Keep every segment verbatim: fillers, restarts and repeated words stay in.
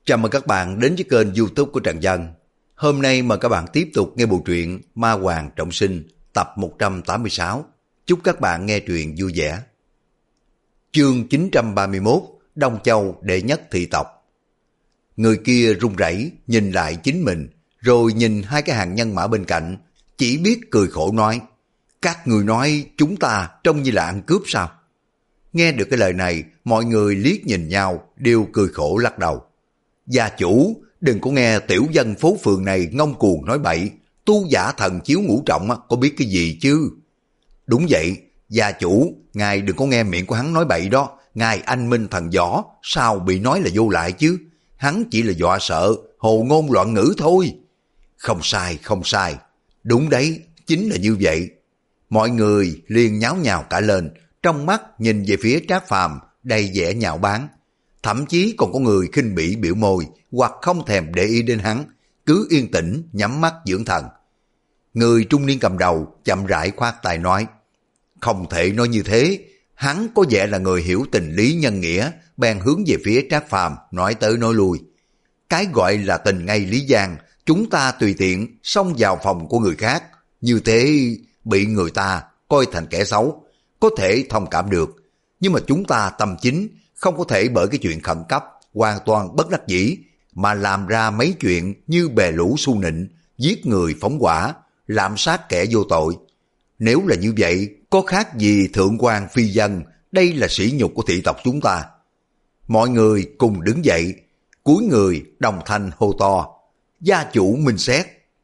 Chào mừng các bạn đến với kênh YouTube của Trần Dân. Hôm nay mời các bạn tiếp tục nghe bộ truyện Ma Hoàng Trọng Sinh tập một trăm tám mươi sáu. Chúc các bạn nghe truyện vui vẻ. Chương chín trăm ba mươi mốt, Đông Châu đệ nhất thị tộc. Người kia run rẩy nhìn lại chính mình, rồi nhìn hai cái hàng nhân mã bên cạnh, chỉ biết cười khổ nói: các người nói chúng ta trông như là ăn cướp sao? Nghe được cái lời này, mọi người liếc nhìn nhau, đều cười khổ lắc đầu. Gia chủ, đừng có nghe tiểu dân phố phường này ngông cuồng nói bậy, tu giả thần chiếu ngũ trọng có biết cái gì chứ? Đúng vậy, gia chủ, ngài đừng có nghe miệng của hắn nói bậy đó, ngài anh minh thần võ, sao bị nói là vô lại chứ? Hắn chỉ là dọa sợ, hồ ngôn loạn ngữ thôi. Không sai, không sai, đúng đấy, chính là như vậy. Mọi người liền nháo nhào cả lên, trong mắt nhìn về phía Trác Phàm đầy vẻ nhạo báng. Thậm chí còn có người khinh bỉ biểu môi hoặc không thèm để ý đến hắn, cứ yên tĩnh nhắm mắt dưỡng thần. Người trung niên cầm đầu chậm rãi khoát tay nói: không thể nói như thế, hắn có vẻ là người hiểu tình lý nhân nghĩa, bèn hướng về phía Trác Phàm nói tới nói lui. Cái gọi là tình ngay lý gian, chúng ta tùy tiện xông vào phòng của người khác, như thế bị người ta coi thành kẻ xấu, có thể thông cảm được. Nhưng mà chúng ta tâm chính, không có thể bởi cái chuyện khẩn cấp, hoàn toàn bất đắc dĩ, mà làm ra mấy chuyện như bè lũ su nịnh, giết người phóng hỏa, lạm sát kẻ vô tội. Nếu là như vậy, có khác gì thượng quan phi dân, đây là sỉ nhục của thị tộc chúng ta. Mọi người cùng đứng dậy, cúi người đồng thanh hô to: gia chủ minh xét.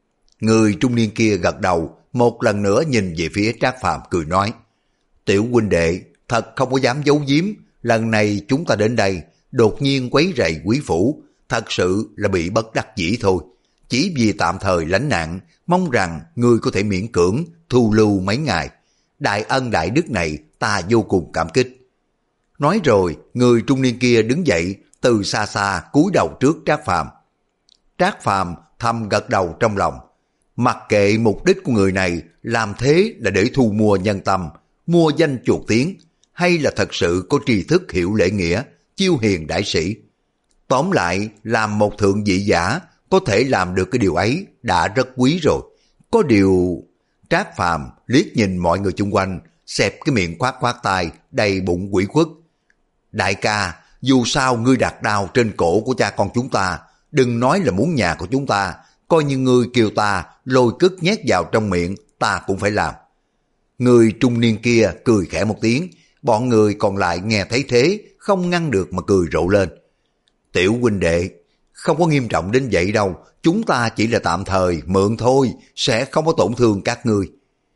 Người trung niên kia gật đầu, một lần nữa nhìn về phía Trác Phàm cười nói: tiểu huynh đệ, thật không có dám giấu giếm, lần này chúng ta đến đây, đột nhiên quấy rầy quý phủ, thật sự là bị bất đắc dĩ thôi. Chỉ vì tạm thời lánh nạn, mong rằng ngươi có thể miễn cưỡng thu lưu mấy ngày. Đại ân đại đức này ta vô cùng cảm kích. Nói rồi, người trung niên kia đứng dậy, từ xa xa cúi đầu trước Trác Phàm. Trác Phàm thầm gật đầu trong lòng. Mặc kệ mục đích của người này làm thế là để thu mua nhân tâm, mua danh chuột tiếng, hay là thật sự có tri thức hiểu lễ nghĩa, chiêu hiền đại sĩ. Tóm lại, làm một thượng vị giả, có thể làm được cái điều ấy đã rất quý rồi. Có điều... Trác Phàm liếc nhìn mọi người chung quanh, xẹp cái miệng khoát khoát tay, đầy bụng quỷ khuất. Đại ca, dù sao ngươi đặt đao trên cổ của cha con chúng ta, đừng nói là muốn nhà của chúng ta, coi như ngươi kêu ta lôi cất nhét vào trong miệng, ta cũng phải làm. Người trung niên kia cười khẽ một tiếng, bọn người còn lại nghe thấy thế, không ngăn được mà cười rộ lên. Tiểu huynh đệ, không có nghiêm trọng đến vậy đâu, chúng ta chỉ là tạm thời mượn thôi, sẽ không có tổn thương các ngươi.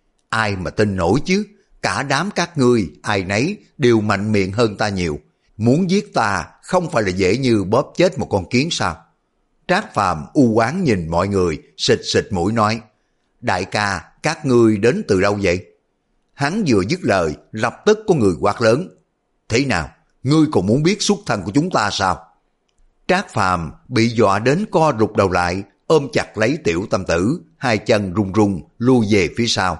Ai mà tin nổi chứ, cả đám các ngươi, ai nấy đều mạnh miệng hơn ta nhiều. Muốn giết ta không phải là dễ như bóp chết một con kiến sao? Trác Phàm u oán nhìn mọi người, xịt xịt mũi nói: đại ca, các ngươi đến từ đâu vậy? Hắn vừa dứt lời, lập tức có người quát lớn: thế nào, ngươi còn muốn biết xuất thân của chúng ta sao? Trác Phàm bị dọa đến co rụt đầu lại, ôm chặt lấy tiểu tâm tử, hai chân run run lui về phía sau.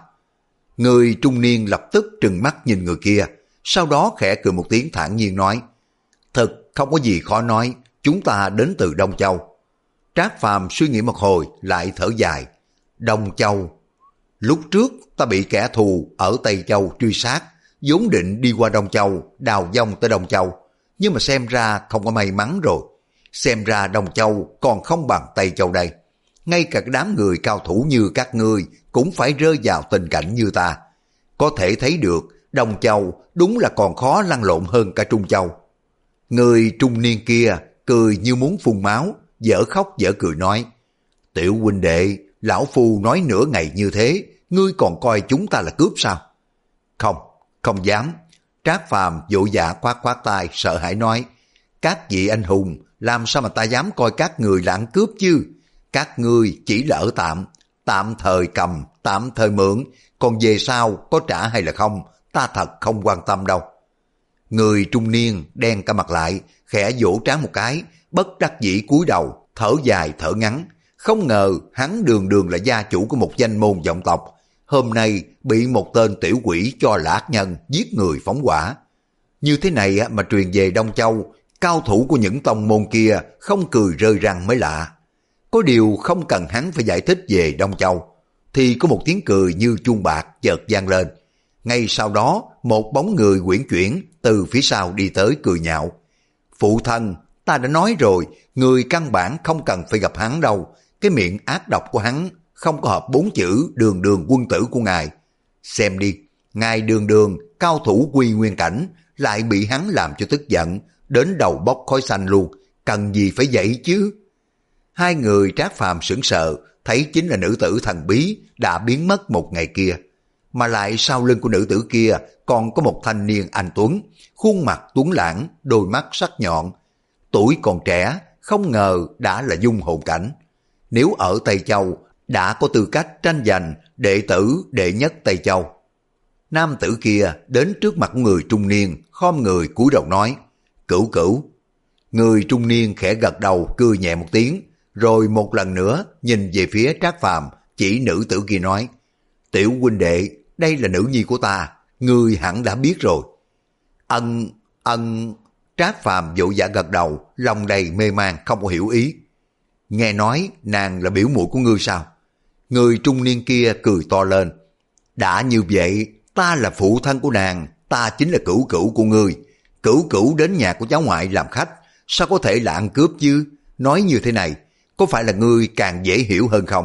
Người trung niên lập tức trừng mắt nhìn người kia, sau đó khẽ cười một tiếng thản nhiên nói: thật không có gì khó nói, chúng ta đến từ Đông Châu. Trác Phàm suy nghĩ một hồi lại thở dài: Đông Châu, lúc trước ta bị kẻ thù ở Tây Châu truy sát, vốn định đi qua Đông Châu, đào vong tới Đông Châu, nhưng mà xem ra không có may mắn rồi. Xem ra Đông Châu còn không bằng Tây Châu đây. Ngay cả đám người cao thủ như các ngươi cũng phải rơi vào tình cảnh như ta. Có thể thấy được Đông Châu đúng là còn khó lăn lộn hơn cả Trung Châu. Người trung niên kia cười như muốn phun máu, dở khóc dở cười nói: tiểu huynh đệ, lão phu nói nửa ngày như thế, ngươi còn coi chúng ta là cướp sao? Không, không dám. Trác Phàm vội vã khoát khoát tay, sợ hãi nói: các vị anh hùng, làm sao mà ta dám coi các người là ăn cướp chứ? Các ngươi chỉ là ở tạm, tạm thời cầm, tạm thời mượn, còn về sau có trả hay là không, ta thật không quan tâm đâu. Người trung niên đen cả mặt lại, khẽ vỗ trán một cái, bất đắc dĩ cúi đầu, thở dài thở ngắn. Không ngờ hắn đường đường là gia chủ của một danh môn vọng tộc, hôm nay bị một tên tiểu quỷ cho là ác nhân giết người phóng hỏa. Như thế này mà truyền về Đông Châu, Cao thủ của những tông môn kia không cười rơi răng mới lạ. Có điều không cần hắn phải giải thích về Đông Châu, thì có một tiếng cười như chuông bạc chợt vang lên. Ngay sau đó, một bóng người uyển chuyển từ phía sau đi tới cười nhạo. Phụ thân, ta đã nói rồi, người căn bản không cần phải gặp hắn đâu. Cái miệng ác độc của hắn không có hợp bốn chữ đường đường quân tử của ngài. Xem đi, ngài đường đường, cao thủ quy nguyên cảnh, lại bị hắn làm cho tức giận, đến đầu bốc khói xanh luôn, cần gì phải vậy chứ? Hai người Trác Phàm sững sờ, thấy chính là nữ tử thần bí đã biến mất một ngày kia. Mà lại sau lưng của nữ tử kia còn có một thanh niên anh tuấn, khuôn mặt tuấn lãng, đôi mắt sắc nhọn. Tuổi còn trẻ, không ngờ đã là dung hồn cảnh. Nếu ở Tây Châu, đã có tư cách tranh giành đệ tử đệ nhất Tây Châu. Nam tử kia đến trước mặt người trung niên, khom người cúi đầu nói, Cửu Cửu. Người trung niên khẽ gật đầu cười nhẹ một tiếng, rồi một lần nữa nhìn về phía Trác Phàm, chỉ nữ tử kia nói, Tiểu huynh đệ, đây là nữ nhi của ta, ngươi hẳn đã biết rồi. Ân, ân, Trác Phàm vội vã gật đầu, lòng đầy mê man không có hiểu ý. Nghe nói nàng là biểu muội của ngươi sao? Người trung niên kia cười to lên, đã như vậy, ta là phụ thân của nàng, ta chính là Cửu Cửu của ngươi. Cửu Cửu đến nhà của cháu ngoại làm khách, sao có thể là ăn cướp chứ? Nói như thế này, có phải là ngươi càng dễ hiểu hơn không?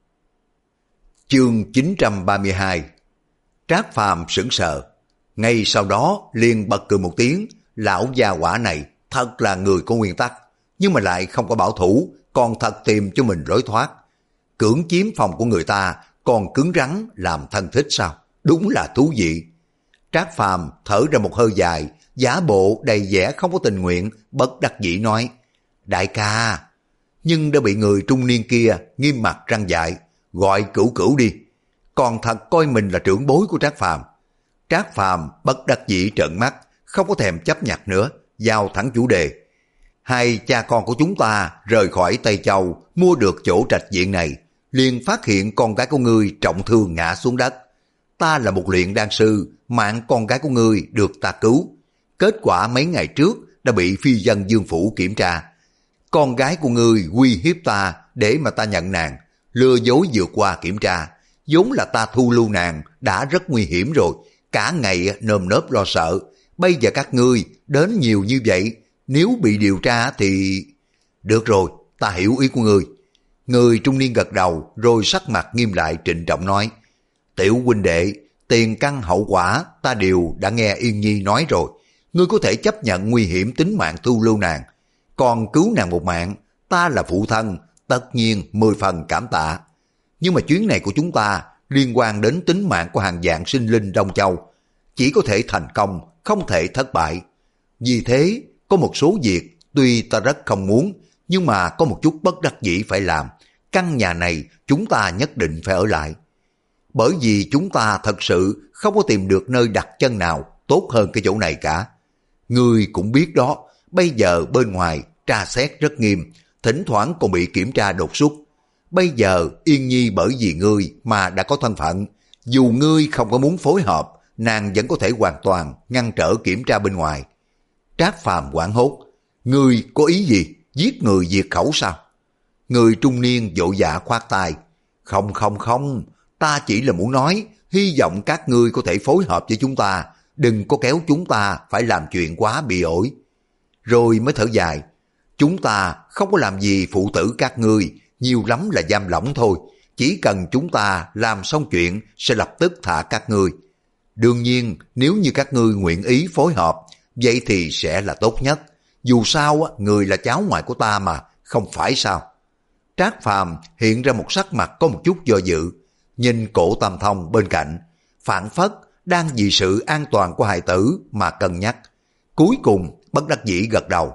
Chương chín trăm ba mươi hai. Trác Phàm sững sờ, ngay sau đó liền bật cười một tiếng, lão già quả này thật là người có nguyên tắc, nhưng mà lại không có bảo thủ, còn thật tìm cho mình lối thoát. Cưỡng chiếm phòng của người ta, còn cứng rắn làm thân thích sao? Đúng là thú vị. Trác Phàm thở ra một hơi dài, giả bộ đầy vẻ không có tình nguyện, bất đắc dĩ nói, đại ca, nhưng đã bị người trung niên kia nghiêm mặt răn dạy, gọi Cửu Cửu đi, còn thật coi mình là trưởng bối của Trác Phàm. Trác Phàm bất đắc dĩ trợn mắt, không có thèm chấp nhặt nữa, giao thẳng chủ đề. Hai cha con của chúng ta rời khỏi Tây Châu, mua được chỗ trạch viện này, liền phát hiện con gái của ngươi trọng thương ngã xuống đất. Ta là một luyện đan sư, mạng con gái của ngươi được ta cứu. Kết quả mấy ngày trước đã bị phi dân Dương Phủ kiểm tra. Con gái của ngươi uy hiếp ta để mà ta nhận nàng, lừa dối vượt qua kiểm tra. Vốn là ta thu lưu nàng đã rất nguy hiểm rồi, cả ngày nơm nớp lo sợ. Bây giờ các ngươi đến nhiều như vậy, nếu bị điều tra thì... Được rồi, ta hiểu ý của ngươi. Người trung niên gật đầu rồi sắc mặt nghiêm lại trịnh trọng nói, Tiểu huynh đệ, tiền căn hậu quả ta đều đã nghe Yên Nhi nói rồi. Ngươi có thể chấp nhận nguy hiểm tính mạng thu lưu nàng, còn cứu nàng một mạng, ta là phụ thân, tất nhiên mười phần cảm tạ. Nhưng mà chuyến này của chúng ta liên quan đến tính mạng của hàng vạn sinh linh Đông Châu, chỉ có thể thành công, không thể thất bại. Vì thế, có một số việc tuy ta rất không muốn, nhưng mà có một chút bất đắc dĩ phải làm. Căn nhà này chúng ta nhất định phải ở lại. Bởi vì chúng ta thật sự không có tìm được nơi đặt chân nào tốt hơn cái chỗ này cả. Ngươi cũng biết đó, bây giờ bên ngoài tra xét rất nghiêm, thỉnh thoảng còn bị kiểm tra đột xuất. Bây giờ Yên Nhi bởi vì ngươi mà đã có thân phận, dù ngươi không có muốn phối hợp, nàng vẫn có thể hoàn toàn ngăn trở kiểm tra bên ngoài. Trác Phàm hoảng hốt, ngươi có ý gì? Giết người diệt khẩu sao? Người trung niên vội vã khoát tay, không không không, ta chỉ là muốn nói, hy vọng các ngươi có thể phối hợp với chúng ta, đừng có kéo chúng ta phải làm chuyện quá bị ổi. Rồi mới thở dài, chúng ta không có làm gì phụ tử các ngươi, nhiều lắm là giam lỏng thôi, chỉ cần chúng ta làm xong chuyện sẽ lập tức thả các ngươi. Đương nhiên, nếu như các ngươi nguyện ý phối hợp, vậy thì sẽ là tốt nhất. Dù sao, người là cháu ngoại của ta mà, không phải sao? Trác Phàm hiện ra một sắc mặt có một chút do dự, nhìn Cổ Tam Thông bên cạnh, phảng phất đang vì sự an toàn của hài tử mà cân nhắc. Cuối cùng bất đắc dĩ gật đầu.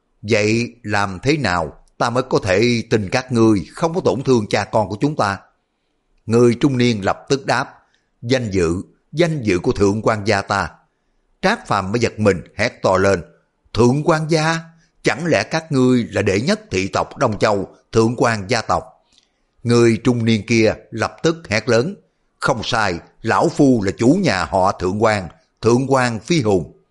Vậy làm thế nào ta mới có thể tin các ngươi không có tổn thương cha con của chúng ta? Người trung niên lập tức đáp, danh dự, danh dự của thượng quan gia ta. Trác Phàm mới giật mình hét to lên, thượng quan gia? Chẳng lẽ các ngươi là đệ nhất thị tộc Đông Châu, thượng quan gia tộc? Người trung niên kia lập tức hét lớn, không sai, lão phu là chủ nhà họ Thượng quan, Thượng quan Phi Hùng.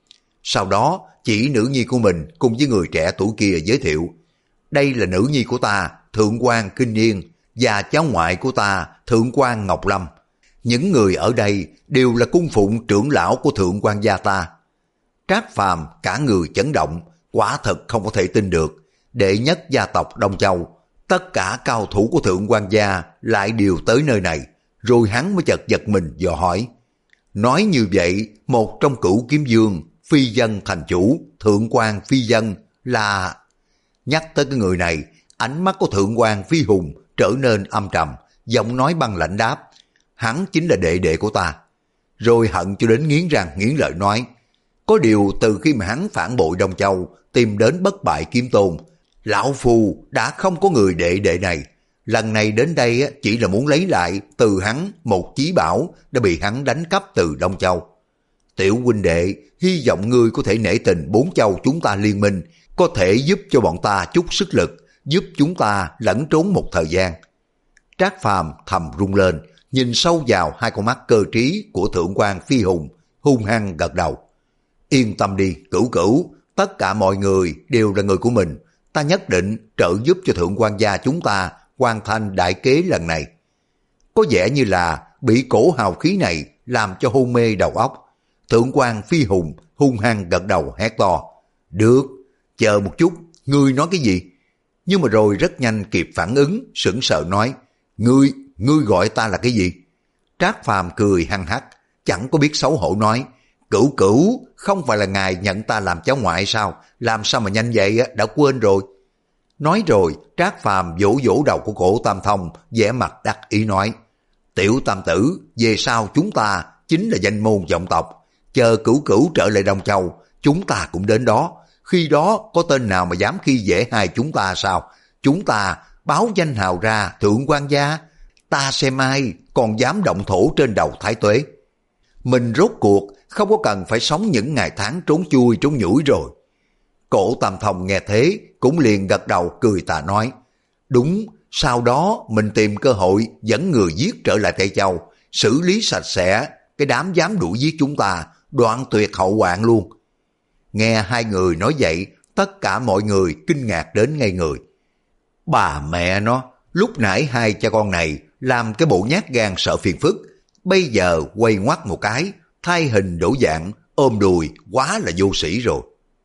Sau đó chỉ nữ nhi của mình cùng với người trẻ tuổi kia giới thiệu. Đây là nữ nhi của ta, Thượng quan Kinh Yên, và cháu ngoại của ta, Thượng quan Ngọc Lâm. Những người ở đây đều là cung phụng trưởng lão của Thượng quan gia ta. Trác Phàm cả người chấn động, quả thật không có thể tin được. Đệ nhất gia tộc Đông Châu, tất cả cao thủ của Thượng quan gia lại đều tới nơi này, rồi hắn mới chợt giật mình dò hỏi. Nói như vậy, một trong cửu kiếm dương, phi dân thành chủ, Thượng quan Phi Dân là... Nhắc tới cái người này, ánh mắt của Thượng quan Phi Hùng trở nên âm trầm, giọng nói băng lãnh đáp. Hắn chính là đệ đệ của ta. Rồi hận cho đến nghiến răng nghiến lợi nói. Có điều từ khi mà hắn phản bội Đông Châu, tìm đến bất bại kiếm tôn, lão phu đã không có người đệ đệ này. Lần này đến đây chỉ là muốn lấy lại từ hắn một chí bảo đã bị hắn đánh cắp từ Đông Châu. Tiểu huynh đệ, hy vọng ngươi có thể nể tình bốn châu chúng ta liên minh, có thể giúp cho bọn ta chút sức lực, giúp chúng ta lẫn trốn một thời gian. Trác Phàm thầm rung lên, nhìn sâu vào hai con mắt cơ trí của Thượng quan Phi Hùng, hung hăng gật đầu. Yên tâm đi, Cửu Cửu, tất cả mọi người đều là người của mình, ta nhất định trợ giúp cho Thượng quan gia chúng ta hoàn thành đại kế lần này. Có vẻ như là bị cổ hào khí này làm cho hôn mê đầu óc. Thượng quan Phi Hùng hung hăng gật đầu hét to. Được, chờ một chút, ngươi nói cái gì? Nhưng mà rồi rất nhanh kịp phản ứng, sững sờ nói. Ngươi, ngươi gọi ta là cái gì? Trác Phàm cười hăng hắc, chẳng có biết xấu hổ nói. Cửu Cửu, không phải là ngài nhận ta làm cháu ngoại sao? Làm sao mà nhanh vậy đã quên rồi. Nói rồi, Trác Phàm vỗ vỗ đầu của cổ Tam Thông, vẻ mặt đắc ý nói. Tiểu Tam Tử, về sau chúng ta chính là danh môn vọng tộc. Chờ Cửu Cửu trở lại Đông Châu, chúng ta cũng đến đó. Khi đó có tên nào mà dám khi dễ hai chúng ta sao? Chúng ta báo danh hào ra Thượng quan gia, ta xem ai còn dám động thổ trên đầu Thái Tuế. Mình rốt cuộc không có cần phải sống những ngày tháng trốn chui trốn nhủi rồi. Cổ Tam Thông nghe thế cũng liền gật đầu cười tà nói. Đúng, sau đó mình tìm cơ hội dẫn người giết trở lại Tây Châu, xử lý sạch sẽ cái đám dám đuổi giết chúng ta, đoạn tuyệt hậu hoạn luôn. Nghe hai người nói vậy, tất cả mọi người kinh ngạc đến ngây người. Bà mẹ nó, lúc nãy hai cha con này làm cái bộ nhát gan sợ phiền phức, bây giờ quay ngoắt một cái, thay hình đổi dạng, ôm đùi, quá là vô sĩ rồi.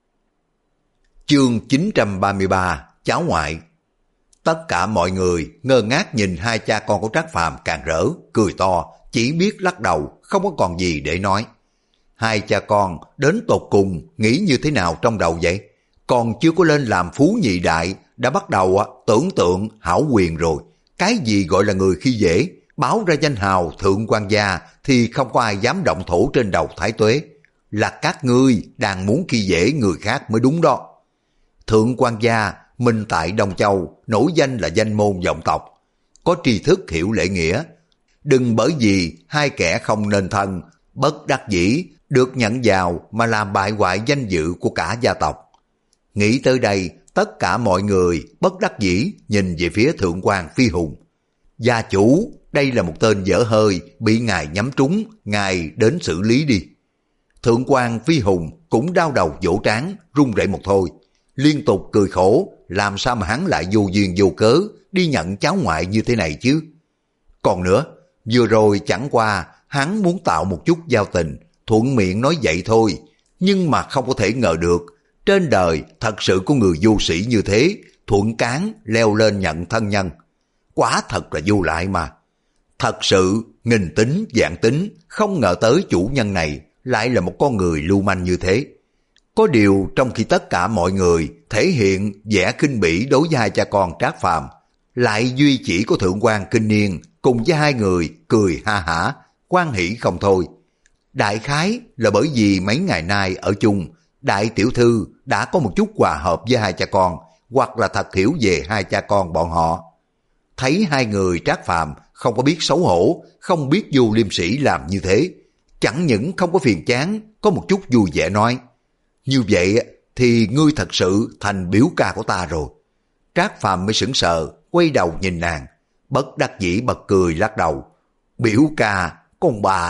Chương chín trăm ba mươi ba, cháu ngoại. Tất cả mọi người ngơ ngác nhìn hai cha con của Trác Phàm càng rỡ, cười to, chỉ biết lắc đầu, không có còn gì để nói. Hai cha con đến tột cùng nghĩ như thế nào trong đầu vậy? Còn chưa có lên làm phú nhị đại, đã bắt đầu tưởng tượng hảo quyền rồi. Cái gì gọi là người khi dễ, báo ra danh hào Thượng quan gia thì không có ai dám động thổ trên đầu Thái Tuế. Là các ngươi đang muốn khi dễ người khác mới đúng đó. Thượng quan gia, mình tại Đông Châu, nổi danh là danh môn vọng tộc. Có tri thức hiểu lễ nghĩa. Đừng bởi vì hai kẻ không nên thân, bất đắc dĩ, được nhận vào mà làm bại hoại danh dự của cả gia tộc. Nghĩ tới đây, tất cả mọi người bất đắc dĩ nhìn về phía Thượng quan Phi Hùng. Gia chủ, đây là một tên dở hơi, bị ngài nhắm trúng, ngài đến xử lý đi. Thượng quan Phi Hùng cũng đau đầu vỗ trán, run rẩy một thôi. Liên tục cười khổ, làm sao mà hắn lại vô duyên vô cớ đi nhận cháu ngoại như thế này chứ. Còn nữa, vừa rồi chẳng qua hắn muốn tạo một chút giao tình, thuận miệng nói vậy thôi, nhưng mà không có thể ngờ được, trên đời thật sự có người vô sĩ như thế, thuận cán leo lên nhận thân nhân. Quả thật là vô lại mà. Thật sự, nghìn tính, vạn tính, không ngờ tới chủ nhân này lại là một con người lưu manh như thế. Có điều trong khi tất cả mọi người thể hiện vẻ khinh bỉ đối với hai cha con Trác Phàm, lại duy chỉ có Thượng quan Kinh Niên cùng với hai người cười ha hả, hoan hỉ không thôi. Đại khái là bởi vì mấy ngày nay ở chung, đại tiểu thư đã có một chút hòa hợp với hai cha con, hoặc là thật hiểu về hai cha con bọn họ. Thấy hai người Trác Phàm không có biết xấu hổ, không biết vô liêm sỉ làm như thế, chẳng những không có phiền chán, có một chút vui vẻ nói. Như vậy thì ngươi thật sự thành biểu ca của ta rồi. Trác Phàm mới sững sờ, quay đầu nhìn nàng, bất đắc dĩ bật cười lắc đầu. Biểu ca, con bà nó,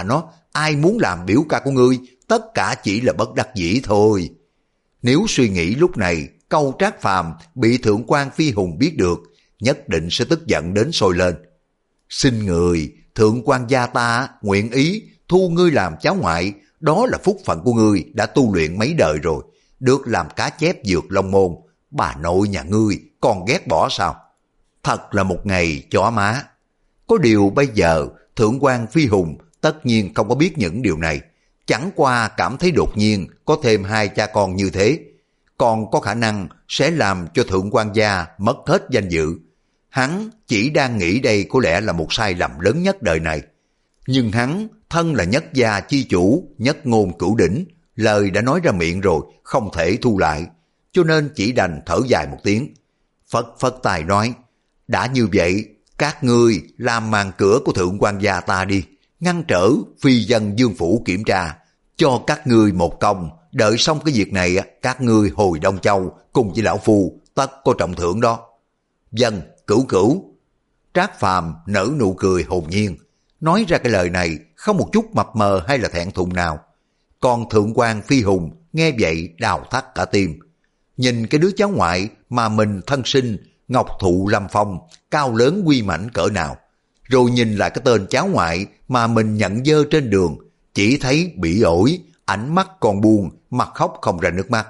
ai muốn làm biểu ca của ngươi, tất cả chỉ là bất đắc dĩ thôi. Nếu suy nghĩ lúc này, câu Trác Phàm bị thượng quan Phi Hùng biết được, nhất định sẽ tức giận đến sôi lên. Xin người, thượng quan gia ta nguyện ý thu ngươi làm cháu ngoại, đó là phúc phận của ngươi đã tu luyện mấy đời rồi, được làm cá chép dược long môn, bà nội nhà ngươi còn ghét bỏ sao? Thật là một ngày chó má. Có điều bây giờ thượng quan Phi Hùng tất nhiên không có biết những điều này, chẳng qua cảm thấy đột nhiên có thêm hai cha con như thế, còn có khả năng sẽ làm cho thượng quan gia mất hết danh dự. Hắn chỉ đang nghĩ đây có lẽ là một sai lầm lớn nhất đời này. Nhưng hắn thân là nhất gia chi chủ, nhất ngôn cửu đỉnh, lời đã nói ra miệng rồi, không thể thu lại, cho nên chỉ đành thở dài một tiếng. Phất phất tài nói, đã như vậy, các ngươi làm màn cửa của thượng quan gia ta đi, ngăn trở phi dân Dương Phủ kiểm tra, cho các ngươi một công, đợi xong cái việc này, các ngươi hồi Đông Châu cùng với lão phu tất có trọng thưởng đó. Dân, cửu cửu. Trác Phàm nở nụ cười hồn nhiên, nói ra cái lời này không một chút mập mờ hay là thẹn thùng nào. Còn thượng quan Phi Hùng nghe vậy đào thắt cả tim. Nhìn cái đứa cháu ngoại mà mình thân sinh, ngọc thụ lâm phong, cao lớn uy mãnh cỡ nào, rồi nhìn lại cái tên cháu ngoại mà mình nhận dơ trên đường, chỉ thấy bị ổi, ánh mắt còn buồn, mặt khóc không ra nước mắt.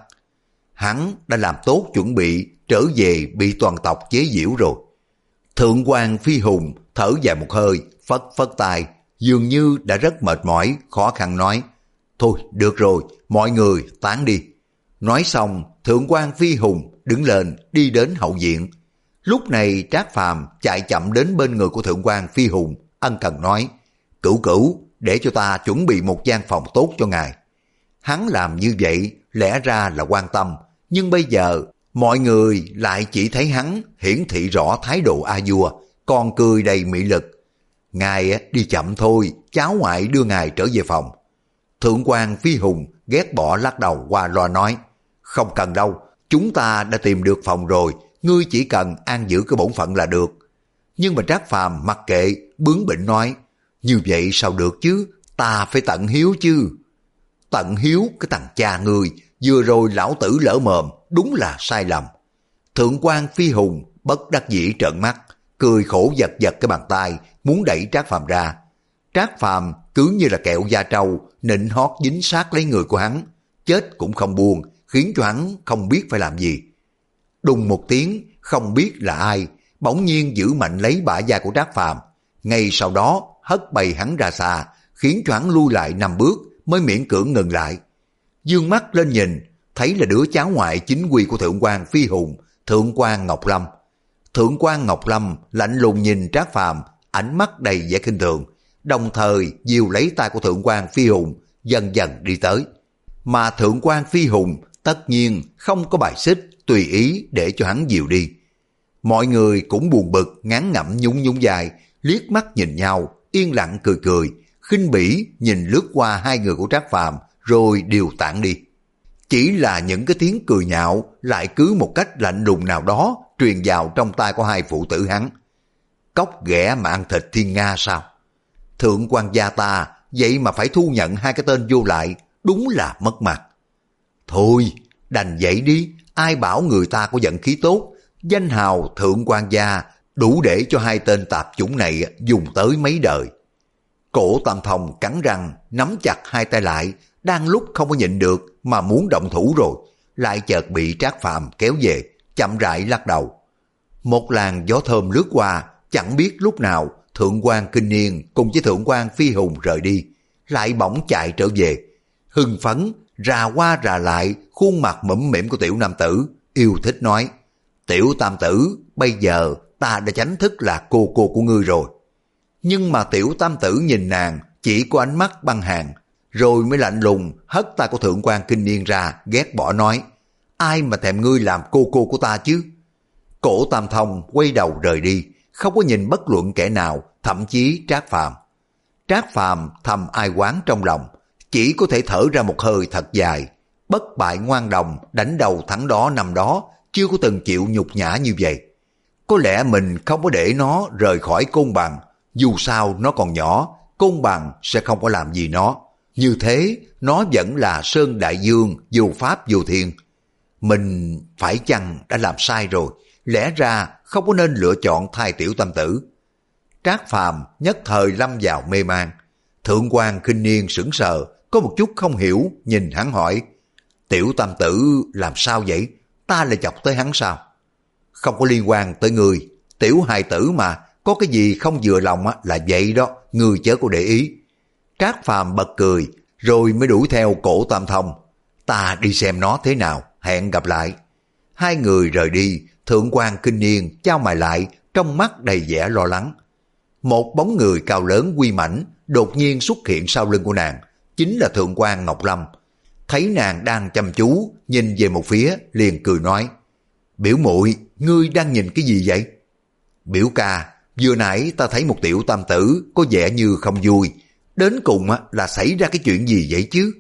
Hắn đã làm tốt chuẩn bị trở về bị toàn tộc chế giễu rồi. Thượng quan Phi Hùng thở dài một hơi, phất phất tay, dường như đã rất mệt mỏi, khó khăn nói, thôi được rồi, mọi người tán đi. Nói xong, thượng quan Phi Hùng đứng lên đi đến hậu viện. Lúc này Trác Phàm chạy chậm đến bên người của thượng quan Phi Hùng, ân cần nói, cửu cửu, để cho ta chuẩn bị một gian phòng tốt cho ngài. Hắn làm như vậy lẽ ra là quan tâm, nhưng bây giờ mọi người lại chỉ thấy hắn hiển thị rõ thái độ a vua, còn cười đầy mị lực. Ngài đi chậm thôi, cháu ngoại đưa ngài trở về phòng. Thượng quan Phi Hùng ghét bỏ lắc đầu qua loa nói, không cần đâu, chúng ta đã tìm được phòng rồi, ngươi chỉ cần an giữ cái bổn phận là được. Nhưng mà Trác Phàm mặc kệ, bướng bỉnh nói, như vậy sao được chứ, ta phải tận hiếu chứ. Tận hiếu cái thằng cha ngươi, vừa rồi lão tử lỡ mồm, đúng là sai lầm. Thượng quan Phi Hùng bất đắc dĩ trợn mắt, cười khổ giật giật cái bàn tay, muốn đẩy Trác Phàm ra. Trác Phàm cứ như là kẹo da trâu, nịnh hót dính sát lấy người của hắn, chết cũng không buông, khiến cho hắn không biết phải làm gì. Đùng một tiếng, không biết là ai, bỗng nhiên giữ mạnh lấy bả vai của Trác Phàm, ngay sau đó hất bay hắn ra xa, khiến cho hắn lui lại năm bước mới miễn cưỡng ngừng lại. Dương mắt lên nhìn, thấy là đứa cháu ngoại chính quy của thượng quan Phi Hùng, thượng quan Ngọc Lâm. Thượng quan Ngọc Lâm lạnh lùng nhìn Trác Phàm, ánh mắt đầy vẻ khinh thường, đồng thời dìu lấy tay của thượng quan Phi Hùng, dần dần đi tới. Mà thượng quan Phi Hùng tất nhiên không có bài xích, tùy ý để cho hắn dìu đi. Mọi người cũng buồn bực, ngán ngẩm nhún nhún vai, liếc mắt nhìn nhau, yên lặng cười cười, khinh bỉ nhìn lướt qua hai người của Trác Phàm rồi đều tản đi. Chỉ là những cái tiếng cười nhạo lại cứ một cách lạnh lùng nào đó truyền vào trong tai của hai phụ tử hắn. Cóc ghẻ mà ăn thịt thiên nga sao? Thượng quan gia ta vậy mà phải thu nhận hai cái tên vô lại, đúng là mất mặt. Thôi, đành vậy đi, ai bảo người ta có vận khí tốt, danh hào thượng quan gia đủ để cho hai tên tạp chủng này dùng tới mấy đời. Cổ Tam Thông cắn răng, nắm chặt hai tay lại, đang lúc không có nhịn được mà muốn động thủ rồi, lại chợt bị Trác Phàm kéo về, chậm rãi lắc đầu. Một làn gió thơm lướt qua, chẳng biết lúc nào thượng quan Kinh Niên cùng với thượng quan Phi Hùng rời đi, lại bỗng chạy trở về, hưng phấn rà qua rà lại khuôn mặt mũm mĩm của tiểu nam tử, yêu thích nói, tiểu tam tử, bây giờ ta đã tránh thức là cô cô của ngươi rồi. Nhưng mà tiểu tam tử nhìn nàng chỉ có ánh mắt băng hàn, rồi mới lạnh lùng hất tay của thượng quan Kinh Niên ra, ghét bỏ nói, ai mà thèm ngươi làm cô cô của ta chứ. Cổ Tam Thông quay đầu rời đi, không có nhìn bất luận kẻ nào, thậm chí Trác Phàm. Trác Phàm thầm ai oán trong lòng, chỉ có thể thở ra một hơi thật dài. Bất bại ngoan đồng, đánh đầu thắng đó năm đó, chưa có từng chịu nhục nhã như vậy. Có lẽ mình không có để nó rời khỏi côn bằng, dù sao nó còn nhỏ, côn bằng sẽ không có làm gì nó. Như thế, nó vẫn là Sơn Đại Dương, vô pháp vô thiên. Mình phải chăng đã làm sai rồi, lẽ ra không có nên lựa chọn thay Tiểu Tam Tử. Trác Phàm nhất thời lâm vào mê man. Thượng quan Khinh Niên sững sờ, có một chút không hiểu, nhìn hắn hỏi, Tiểu Tam Tử làm sao vậy? Ta lại chọc tới hắn sao? Không có liên quan tới người, tiểu hài tử mà, có cái gì không vừa lòng là vậy đó, người chớ có để ý. Trác Phàm bật cười, rồi mới đuổi theo Cổ Tam Thông. Ta đi xem nó thế nào, hẹn gặp lại. Hai người rời đi, Thượng quan Kinh Niên chau mày lại, trong mắt đầy vẻ lo lắng. Một bóng người cao lớn uy mãnh đột nhiên xuất hiện sau lưng của nàng, chính là Thượng quan Ngọc Lâm. Thấy nàng đang chăm chú nhìn về một phía, liền cười nói, biểu muội, ngươi đang nhìn cái gì vậy? Biểu ca, vừa nãy ta thấy một Tiểu Tam Tử có vẻ như không vui, đến cùng là xảy ra cái chuyện gì vậy chứ?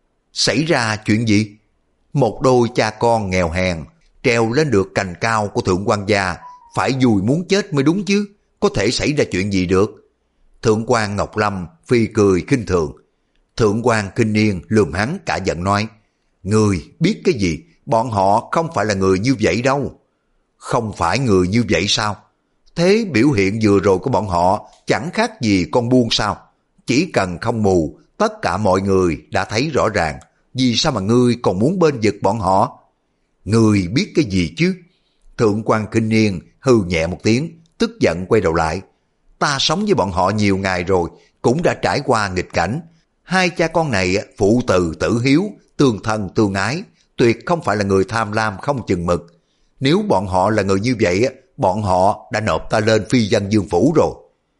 Xảy ra chuyện gì? Một đôi cha con nghèo hèn treo lên được cành cao của Thượng quan gia, phải vui muốn chết mới đúng chứ, có thể xảy ra chuyện gì được? Thượng quan Ngọc Lâm phi cười khinh thường. Thượng quan Kinh Niên lườm hắn cả giận nói, người biết cái gì, bọn họ không phải là người như vậy đâu. Không phải người như vậy sao? Thế biểu hiện vừa rồi của bọn họ chẳng khác gì con buôn sao? Chỉ cần không mù, tất cả mọi người đã thấy rõ ràng, vì sao mà ngươi còn muốn bên vực bọn họ? Ngươi biết cái gì chứ? Thượng quan Kinh Niên hừ nhẹ một tiếng, tức giận quay đầu lại. Ta sống với bọn họ nhiều ngày rồi, cũng đã trải qua nghịch cảnh. Hai cha con này phụ từ tử hiếu, tương thân tương ái, tuyệt không phải là người tham lam không chừng mực. Nếu bọn họ là người như vậy, bọn họ đã nộp ta lên Phi Văn Dương Phủ rồi.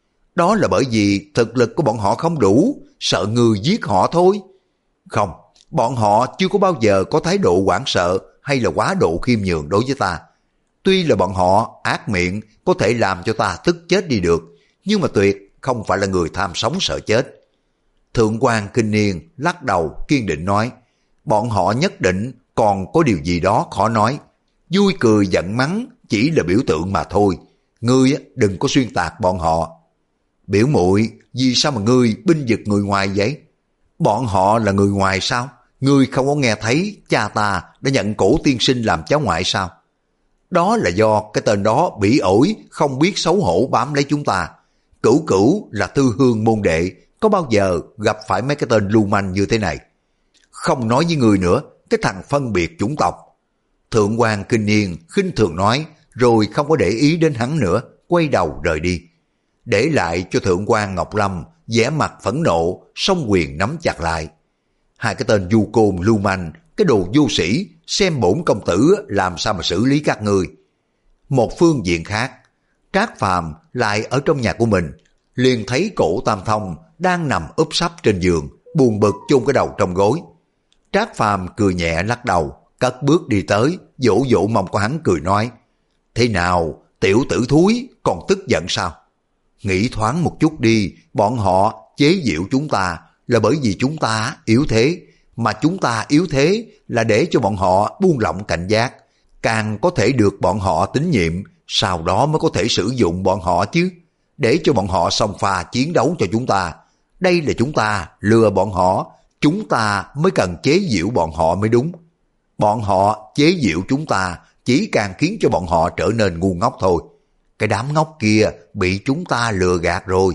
Đó là bởi vì thực lực của bọn họ không đủ, sợ người giết họ thôi. Không, bọn họ chưa có bao giờ có thái độ hoảng sợ hay là quá độ khiêm nhường đối với ta. Tuy là bọn họ ác miệng có thể làm cho ta tức chết đi được, nhưng mà tuyệt không phải là người tham sống sợ chết. Thượng quan Kinh Niên lắc đầu kiên định nói, bọn họ nhất định còn có điều gì đó khó nói. Vui cười giận mắng chỉ là biểu tượng mà thôi, ngươi đừng có xuyên tạc bọn họ. Biểu muội, vì sao mà ngươi binh vực người ngoài vậy? Bọn họ là người ngoài sao? Ngươi không có nghe thấy cha ta đã nhận Cổ tiên sinh làm cháu ngoại sao? Đó là do cái tên đó bỉ ổi, không biết xấu hổ bám lấy chúng ta. Cửu Cửu là Thư Hương môn đệ, có bao giờ gặp phải mấy cái tên lưu manh như thế này? Không nói với người nữa, cái thằng phân biệt chủng tộc. Thượng quan Kinh Niên khinh thường nói, rồi không có để ý đến hắn nữa, quay đầu rời đi. Để lại cho Thượng quan Ngọc Lâm vẻ mặt phẫn nộ, song quyền nắm chặt lại. Hai cái tên du côn lưu manh, cái đồ vô sĩ, xem bổn công tử làm sao mà xử lý các ngươi. Một phương diện khác, Trác Phàm lại ở trong nhà của mình, liền thấy Cổ Tam Thông đang nằm úp sấp trên giường, buồn bực chôn cái đầu trong gối. Trác Phàm cười nhẹ lắc đầu, cất bước đi tới, dỗ dỗ mông của hắn cười nói, thế nào, tiểu tử thúi, còn tức giận sao? Nghĩ thoáng một chút đi, bọn họ chế giễu chúng ta là bởi vì chúng ta yếu thế, mà chúng ta yếu thế là để cho bọn họ buông lỏng cảnh giác, càng có thể được bọn họ tín nhiệm, sau đó mới có thể sử dụng bọn họ chứ, để cho bọn họ xông pha chiến đấu cho chúng ta. Đây là chúng ta lừa bọn họ, chúng ta mới cần chế giễu bọn họ mới đúng. Bọn họ chế giễu chúng ta chỉ càng khiến cho bọn họ trở nên ngu ngốc thôi. Cái đám ngốc kia bị chúng ta lừa gạt rồi.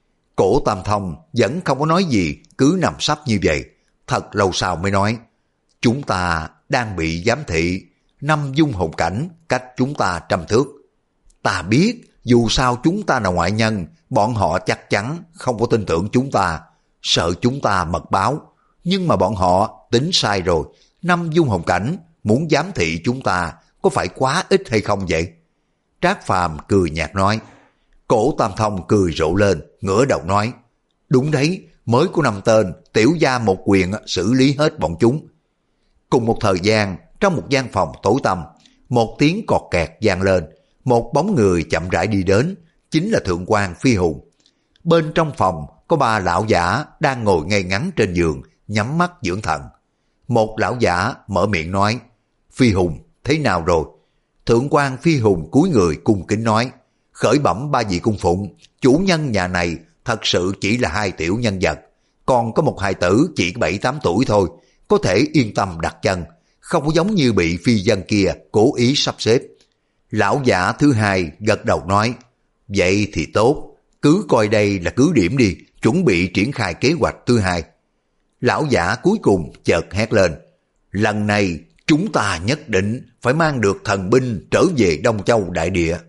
Cổ Tam Thông vẫn không có nói gì, cứ nằm sấp như vậy. Thật lâu sau mới nói, chúng ta đang bị giám thị, năm dung hồn cảnh cách chúng ta trăm thước. Ta biết dù sao chúng ta là ngoại nhân, bọn họ chắc chắn không có tin tưởng chúng ta, sợ chúng ta mật báo. Nhưng mà bọn họ tính sai rồi, năm dung hồn cảnh muốn giám thị chúng ta có phải quá ít hay không vậy? Trác Phàm cười nhạt nói. Cổ Tam Thông cười rộ lên, ngửa đầu nói, đúng đấy, mới có năm tên, tiểu gia một quyền xử lý hết bọn chúng. Cùng một thời gian, trong một gian phòng tối tăm, một tiếng cọt kẹt vang lên, một bóng người chậm rãi đi đến, chính là Thượng quan Phi Hùng. Bên trong phòng có ba lão giả đang ngồi ngay ngắn trên giường, nhắm mắt dưỡng thần. Một lão giả mở miệng nói, Phi Hùng, thế nào rồi? Thượng quan Phi Hùng cúi người cung kính nói, khởi bẩm ba vị cung phụng, chủ nhân nhà này thật sự chỉ là hai tiểu nhân vật, còn có một hài tử chỉ bảy tám tuổi thôi, có thể yên tâm đặt chân, không có giống như bị phi dân kia cố ý sắp xếp. Lão giả thứ hai gật đầu nói, vậy thì tốt, cứ coi đây là cứ điểm đi, chuẩn bị triển khai kế hoạch thứ hai. Lão giả cuối cùng chợt hét lên, lần này chúng ta nhất định phải mang được thần binh trở về Đông Châu đại địa.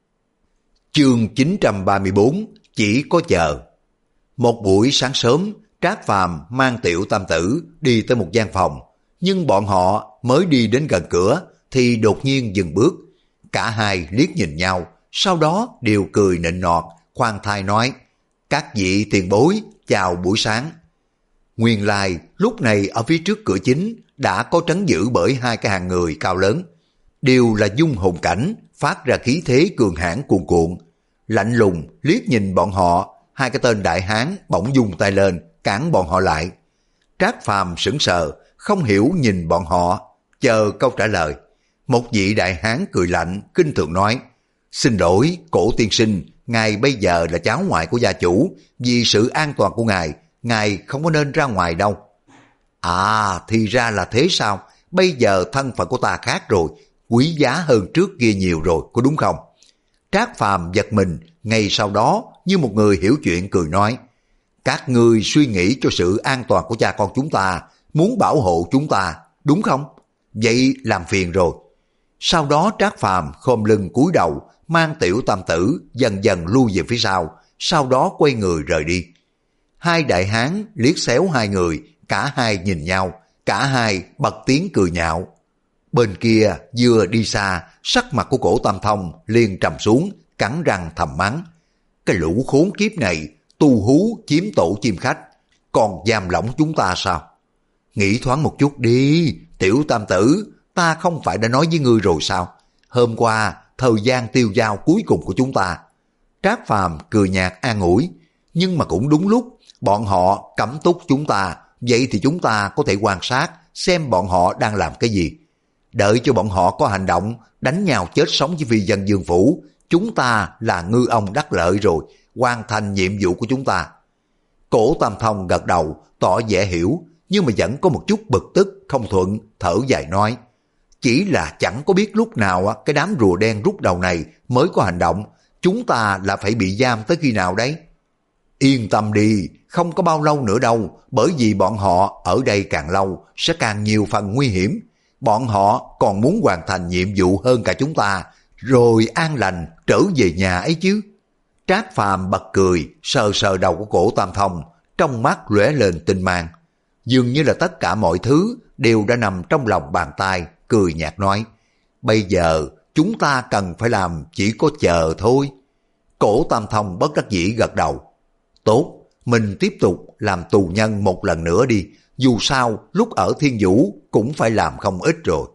Chương chín trăm ba mươi bốn, chỉ có chờ. Một buổi sáng sớm, Trác Phàm mang Tiểu Tam Tử đi tới một gian phòng, nhưng bọn họ mới đi đến gần cửa thì đột nhiên dừng bước. Cả hai liếc nhìn nhau, sau đó đều cười nịnh nọt, khoan thai nói, các vị tiền bối, chào buổi sáng. Nguyên lai, lúc này ở phía trước cửa chính đã có trấn giữ bởi hai cái hàng người cao lớn, đều là dung hồn cảnh, phát ra khí thế cường hãn cuồn cuộn. Lạnh lùng liếc nhìn bọn họ, hai cái tên đại hán bỗng dung tay lên, cản bọn họ lại. Trác Phàm sững sờ, không hiểu nhìn bọn họ, chờ câu trả lời. Một vị đại hán cười lạnh, kinh thường nói, xin lỗi, Cổ tiên sinh, ngài bây giờ là cháu ngoại của gia chủ, vì sự an toàn của ngài, ngài không có nên ra ngoài đâu. À, thì ra là thế sao, bây giờ thân phận của ta khác rồi, quý giá hơn trước kia nhiều rồi, có đúng không? Trác Phàm giật mình, ngay sau đó như một người hiểu chuyện cười nói, các ngươi suy nghĩ cho sự an toàn của cha con chúng ta, muốn bảo hộ chúng ta, đúng không? Vậy làm phiền rồi. Sau đó Trác Phàm khom lưng cúi đầu, mang Tiểu Tam Tử dần dần lui về phía sau, sau đó quay người rời đi. Hai đại hán liếc xéo hai người, cả hai nhìn nhau, cả hai bật tiếng cười nhạo. Bên kia vừa đi xa, sắc mặt của Cổ Tam Thông liền trầm xuống, cắn răng thầm mắng, cái lũ khốn kiếp này tu hú chiếm tổ chim khách, còn giam lỏng chúng ta sao? Nghĩ thoáng một chút đi, Tiểu Tam Tử, ta không phải đã nói với ngươi rồi sao? Hôm qua, thời gian tiêu dao cuối cùng của chúng ta. Trác Phàm cười nhạt an ủi, nhưng mà cũng đúng lúc, bọn họ cấm túc chúng ta, vậy thì chúng ta có thể quan sát xem bọn họ đang làm cái gì. Đợi cho bọn họ có hành động, đánh nhau chết sống với phi dân Dương Phủ, chúng ta là ngư ông đắc lợi rồi, hoàn thành nhiệm vụ của chúng ta. Cổ Tam Thông gật đầu, tỏ vẻ hiểu, nhưng mà vẫn có một chút bực tức, không thuận, thở dài nói, chỉ là chẳng có biết lúc nào cái đám rùa đen rút đầu này mới có hành động, chúng ta là phải bị giam tới khi nào đấy? Yên tâm đi, không có bao lâu nữa đâu, bởi vì bọn họ ở đây càng lâu sẽ càng nhiều phần nguy hiểm. Bọn họ còn muốn hoàn thành nhiệm vụ hơn cả chúng ta, rồi an lành trở về nhà ấy chứ. Trác Phàm bật cười, sờ sờ đầu của Cổ Tam Thông, trong mắt lóe lên tinh mang. Dường như là tất cả mọi thứ đều đã nằm trong lòng bàn tay, cười nhạt nói, bây giờ chúng ta cần phải làm chỉ có chờ thôi. Cổ Tam Thông bất đắc dĩ gật đầu. Tốt, mình tiếp tục làm tù nhân một lần nữa đi, dù sao lúc ở Thiên Vũ cũng phải làm không ít rồi.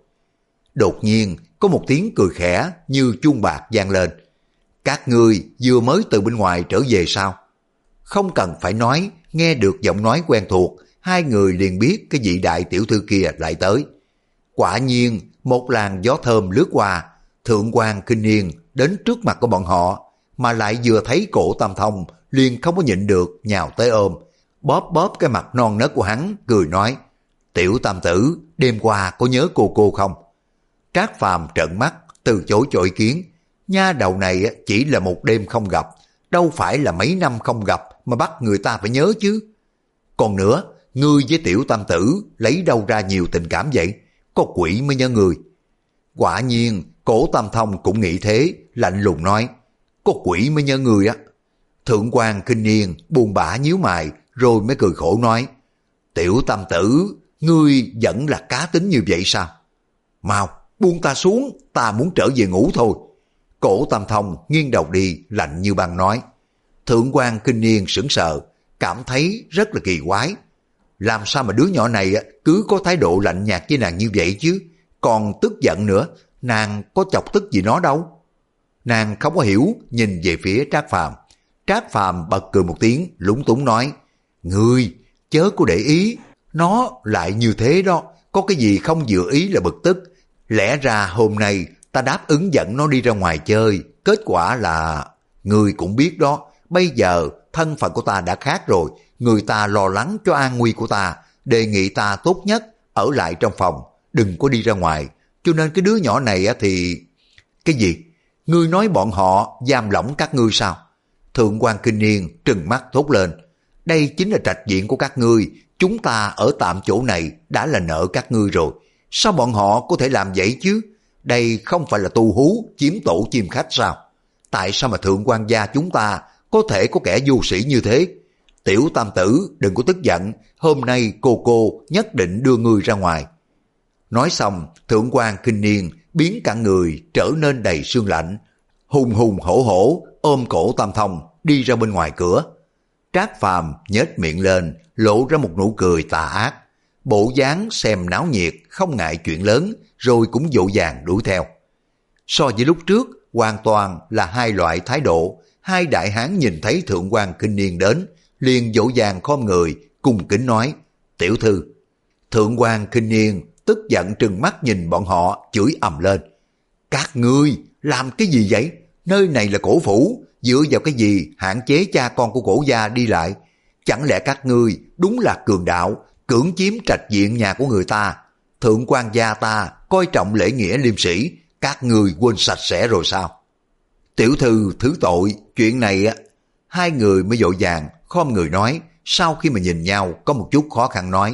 Đột nhiên có một tiếng cười khẽ như chuông bạc vang lên. Các ngươi vừa mới từ bên ngoài trở về sao? Không cần phải nói, nghe được giọng nói quen thuộc, hai người liền biết cái vị đại tiểu thư kia lại tới. Quả nhiên, một làn gió thơm lướt qua, Thượng quan Kinh Niên đến trước mặt của bọn họ, mà lại vừa thấy Cổ Tam Thông, liền không có nhịn được nhào tới ôm, bóp bóp cái mặt non nớt của hắn, cười nói, Tiểu Tam Tử, đêm qua có nhớ cô cô không? Trác Phàm trợn mắt, từ chối cho ý kiến, nha đầu này chỉ là một đêm không gặp, đâu phải là mấy năm không gặp mà bắt người ta phải nhớ chứ. Còn nữa, ngươi với Tiểu Tam Tử lấy đâu ra nhiều tình cảm vậy? Có quỷ mới nhớ người. Quả nhiên, Cổ Tam Thông cũng nghĩ thế, lạnh lùng nói, có quỷ mới nhớ người á. Thượng quan Kinh Niên buồn bã nhíu mày, rồi mới cười khổ nói, Tiểu Tam Tử, ngươi vẫn là cá tính như vậy sao? Mau, buông ta xuống, ta muốn trở về ngủ thôi. Cổ Tam Thông nghiêng đầu đi, lạnh như băng nói. Thượng quan Kinh Niên sững sờ, cảm thấy rất là kỳ quái. Làm sao mà đứa nhỏ này cứ có thái độ lạnh nhạt với nàng như vậy chứ? Còn tức giận nữa, nàng có chọc tức gì nó đâu? Nàng không có hiểu, nhìn về phía Trác Phàm. Trác Phàm bật cười một tiếng, lúng túng nói, ngươi chớ có để ý, nó lại như thế đó, có cái gì không vừa ý là bực tức. Lẽ ra hôm nay ta đáp ứng dẫn nó đi ra ngoài chơi, kết quả là, ngươi cũng biết đó, bây giờ thân phận của ta đã khác rồi, người ta lo lắng cho an nguy của ta, đề nghị ta tốt nhất ở lại trong phòng, đừng có đi ra ngoài, cho nên cái đứa nhỏ này thì... Cái gì? Ngươi nói bọn họ giam lỏng các ngươi sao? Thượng quan Kinh Niên trừng mắt thốt lên. Đây chính là trạch viện của các ngươi, chúng ta ở tạm chỗ này đã là nợ các ngươi rồi. Sao bọn họ có thể làm vậy chứ? Đây không phải là tu hú chiếm tổ chim khách sao? Tại sao mà thượng quan gia chúng ta có thể có kẻ vô sĩ như thế? Tiểu tam tử đừng có tức giận, hôm nay cô cô nhất định đưa ngươi ra ngoài. Nói xong, thượng quan Kinh Niên biến cả người trở nên đầy sương lạnh, hùng hùng hổ hổ ôm cổ Tam Thông đi ra bên ngoài cửa. Trác Phàm nhếch miệng lên, lộ ra một nụ cười tà ác, bộ dáng xem náo nhiệt, không ngại chuyện lớn, rồi cũng dỗ dàng đuổi theo. So với lúc trước, hoàn toàn là hai loại thái độ. Hai đại hán nhìn thấy thượng quan Kinh Niên đến, liền dỗ dàng khom người, cung kính nói: Tiểu thư. Thượng quan Kinh Niên tức giận trừng mắt nhìn bọn họ, chửi ầm lên: Các ngươi làm cái gì vậy? Nơi này là cổ phủ, dựa vào cái gì hạn chế cha con của cổ gia đi lại? Chẳng lẽ các ngươi đúng là cường đạo, cưỡng chiếm trạch viện nhà của người ta? Thượng quan gia ta coi trọng lễ nghĩa liêm sĩ, các ngươi quên sạch sẽ rồi sao? Tiểu thư thứ tội, chuyện này á. Hai người mới vội vàng khom người nói, sau khi mà nhìn nhau có một chút khó khăn nói: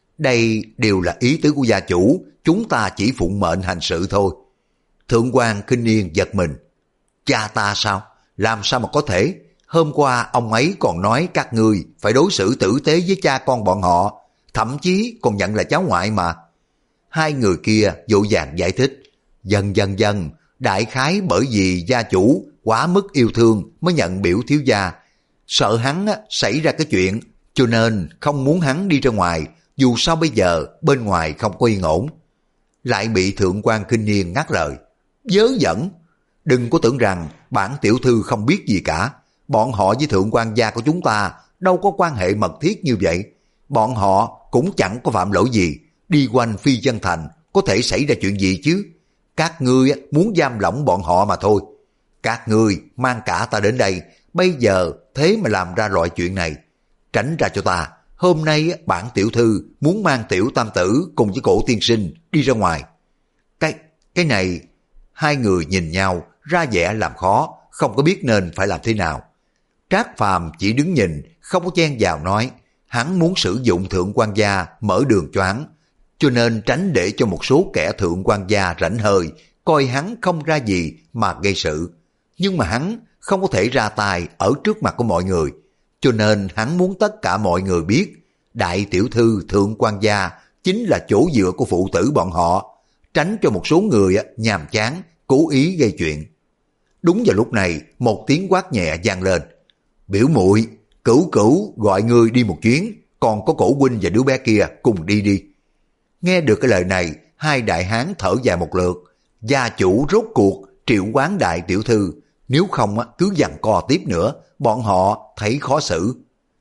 Đây đều là ý tứ của gia chủ, chúng ta chỉ phụng mệnh hành sự thôi. Thượng quan Kinh Niên giật mình: Cha ta sao? Làm sao mà có thể? Hôm qua ông ấy còn nói các ngươi phải đối xử tử tế với cha con bọn họ, thậm chí còn nhận là cháu ngoại mà. Hai người kia vội vàng giải thích: Dần dần dần, đại khái bởi vì gia chủ quá mức yêu thương mới nhận biểu thiếu gia, sợ hắn xảy ra cái chuyện, cho nên không muốn hắn đi ra ngoài, dù sao bây giờ bên ngoài không có yên ổn. Lại bị thượng quan Kinh Niên ngắt lời: Vớ vẩn, đừng có tưởng rằng bản tiểu thư không biết gì cả. Bọn họ với thượng quan gia của chúng ta đâu có quan hệ mật thiết như vậy. Bọn họ cũng chẳng có phạm lỗi gì, đi quanh phi dân thành có thể xảy ra chuyện gì chứ? Các ngươi muốn giam lỏng bọn họ mà thôi. Các ngươi mang cả ta đến đây, bây giờ thế mà làm ra loại chuyện này. Tránh ra cho ta, hôm nay bản tiểu thư muốn mang tiểu tam tử cùng với cổ tiên sinh đi ra ngoài. Cái, cái này... Hai người nhìn nhau ra vẻ làm khó, không có biết nên phải làm thế nào. Trác Phàm chỉ đứng nhìn, không có chen vào nói, hắn muốn sử dụng thượng quan gia mở đường cho hắn, cho nên tránh để cho một số kẻ thượng quan gia rảnh hơi, coi hắn không ra gì mà gây sự. Nhưng mà hắn không có thể ra tay ở trước mặt của mọi người, cho nên hắn muốn tất cả mọi người biết, đại tiểu thư thượng quan gia chính là chỗ dựa của phụ tử bọn họ, tránh cho một số người nhàm chán, cố ý gây chuyện. Đúng vào lúc này, một tiếng quát nhẹ vang lên: Biểu muội, Cửu Cửu gọi ngươi đi một chuyến, còn có Cổ huynh và đứa bé kia cùng đi đi. Nghe được cái lời này, hai đại hán thở dài một lượt. Gia chủ rốt cuộc triệu hoán đại tiểu thư, nếu không cứ giằng co tiếp nữa, bọn họ thấy khó xử.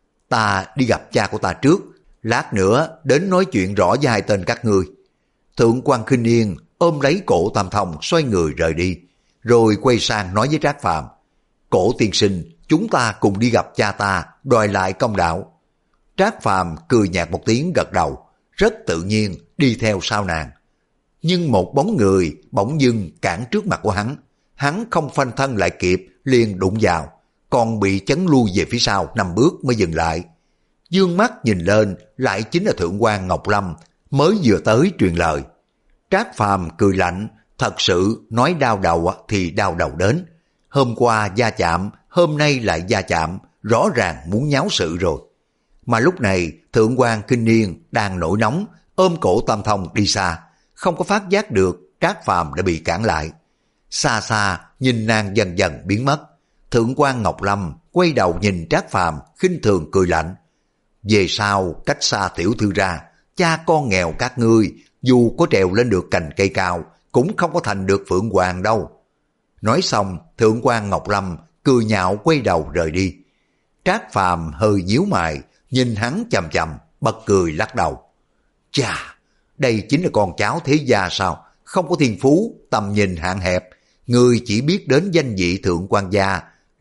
Ta đi gặp cha của ta trước, lát nữa đến nói chuyện rõ với hai tên các ngươi. Thượng quan Kinh Niên ôm lấy cổ Tam Thông xoay người rời đi, rồi quay sang nói với Trác Phàm: Cổ tiên sinh, chúng ta cùng đi gặp cha ta, đòi lại công đạo. Trác Phàm cười nhạt một tiếng gật đầu, rất tự nhiên đi theo sau nàng. Nhưng một bóng người bỗng dưng cản trước mặt của hắn, hắn không phanh thân lại kịp, liền đụng vào, còn bị chấn lui về phía sau năm bước mới dừng lại. Dương mắt nhìn lên, lại chính là thượng quan Ngọc Lâm, mới vừa tới truyền lời. Trác Phàm cười lạnh, thật sự nói đau đầu thì đau đầu đến. Hôm qua gia chạm, hôm nay lại gia chạm, rõ ràng muốn nháo sự rồi. Mà lúc này thượng quan Kinh Niên đang nổi nóng, ôm cổ Tam Thông đi xa, không có phát giác được Trác Phàm đã bị cản lại. Xa xa nhìn nàng dần dần biến mất, thượng quan Ngọc Lâm quay đầu nhìn Trác Phàm khinh thường cười lạnh: Về sau cách xa tiểu thư ra, cha con nghèo các ngươi dù có trèo lên được cành cây cao cũng không có thành được phượng hoàng đâu. Nói xong, thượng quan Ngọc Lâm cười nhạo quay đầu rời đi. Trác Phàm hơi nhíu mày, nhìn hắn chằm chằm, bật cười lắc đầu. Chà, đây chính là con cháu thế gia sao? Không có thiên phú, tầm nhìn hạn hẹp, người chỉ biết đến danh vị thượng quan gia,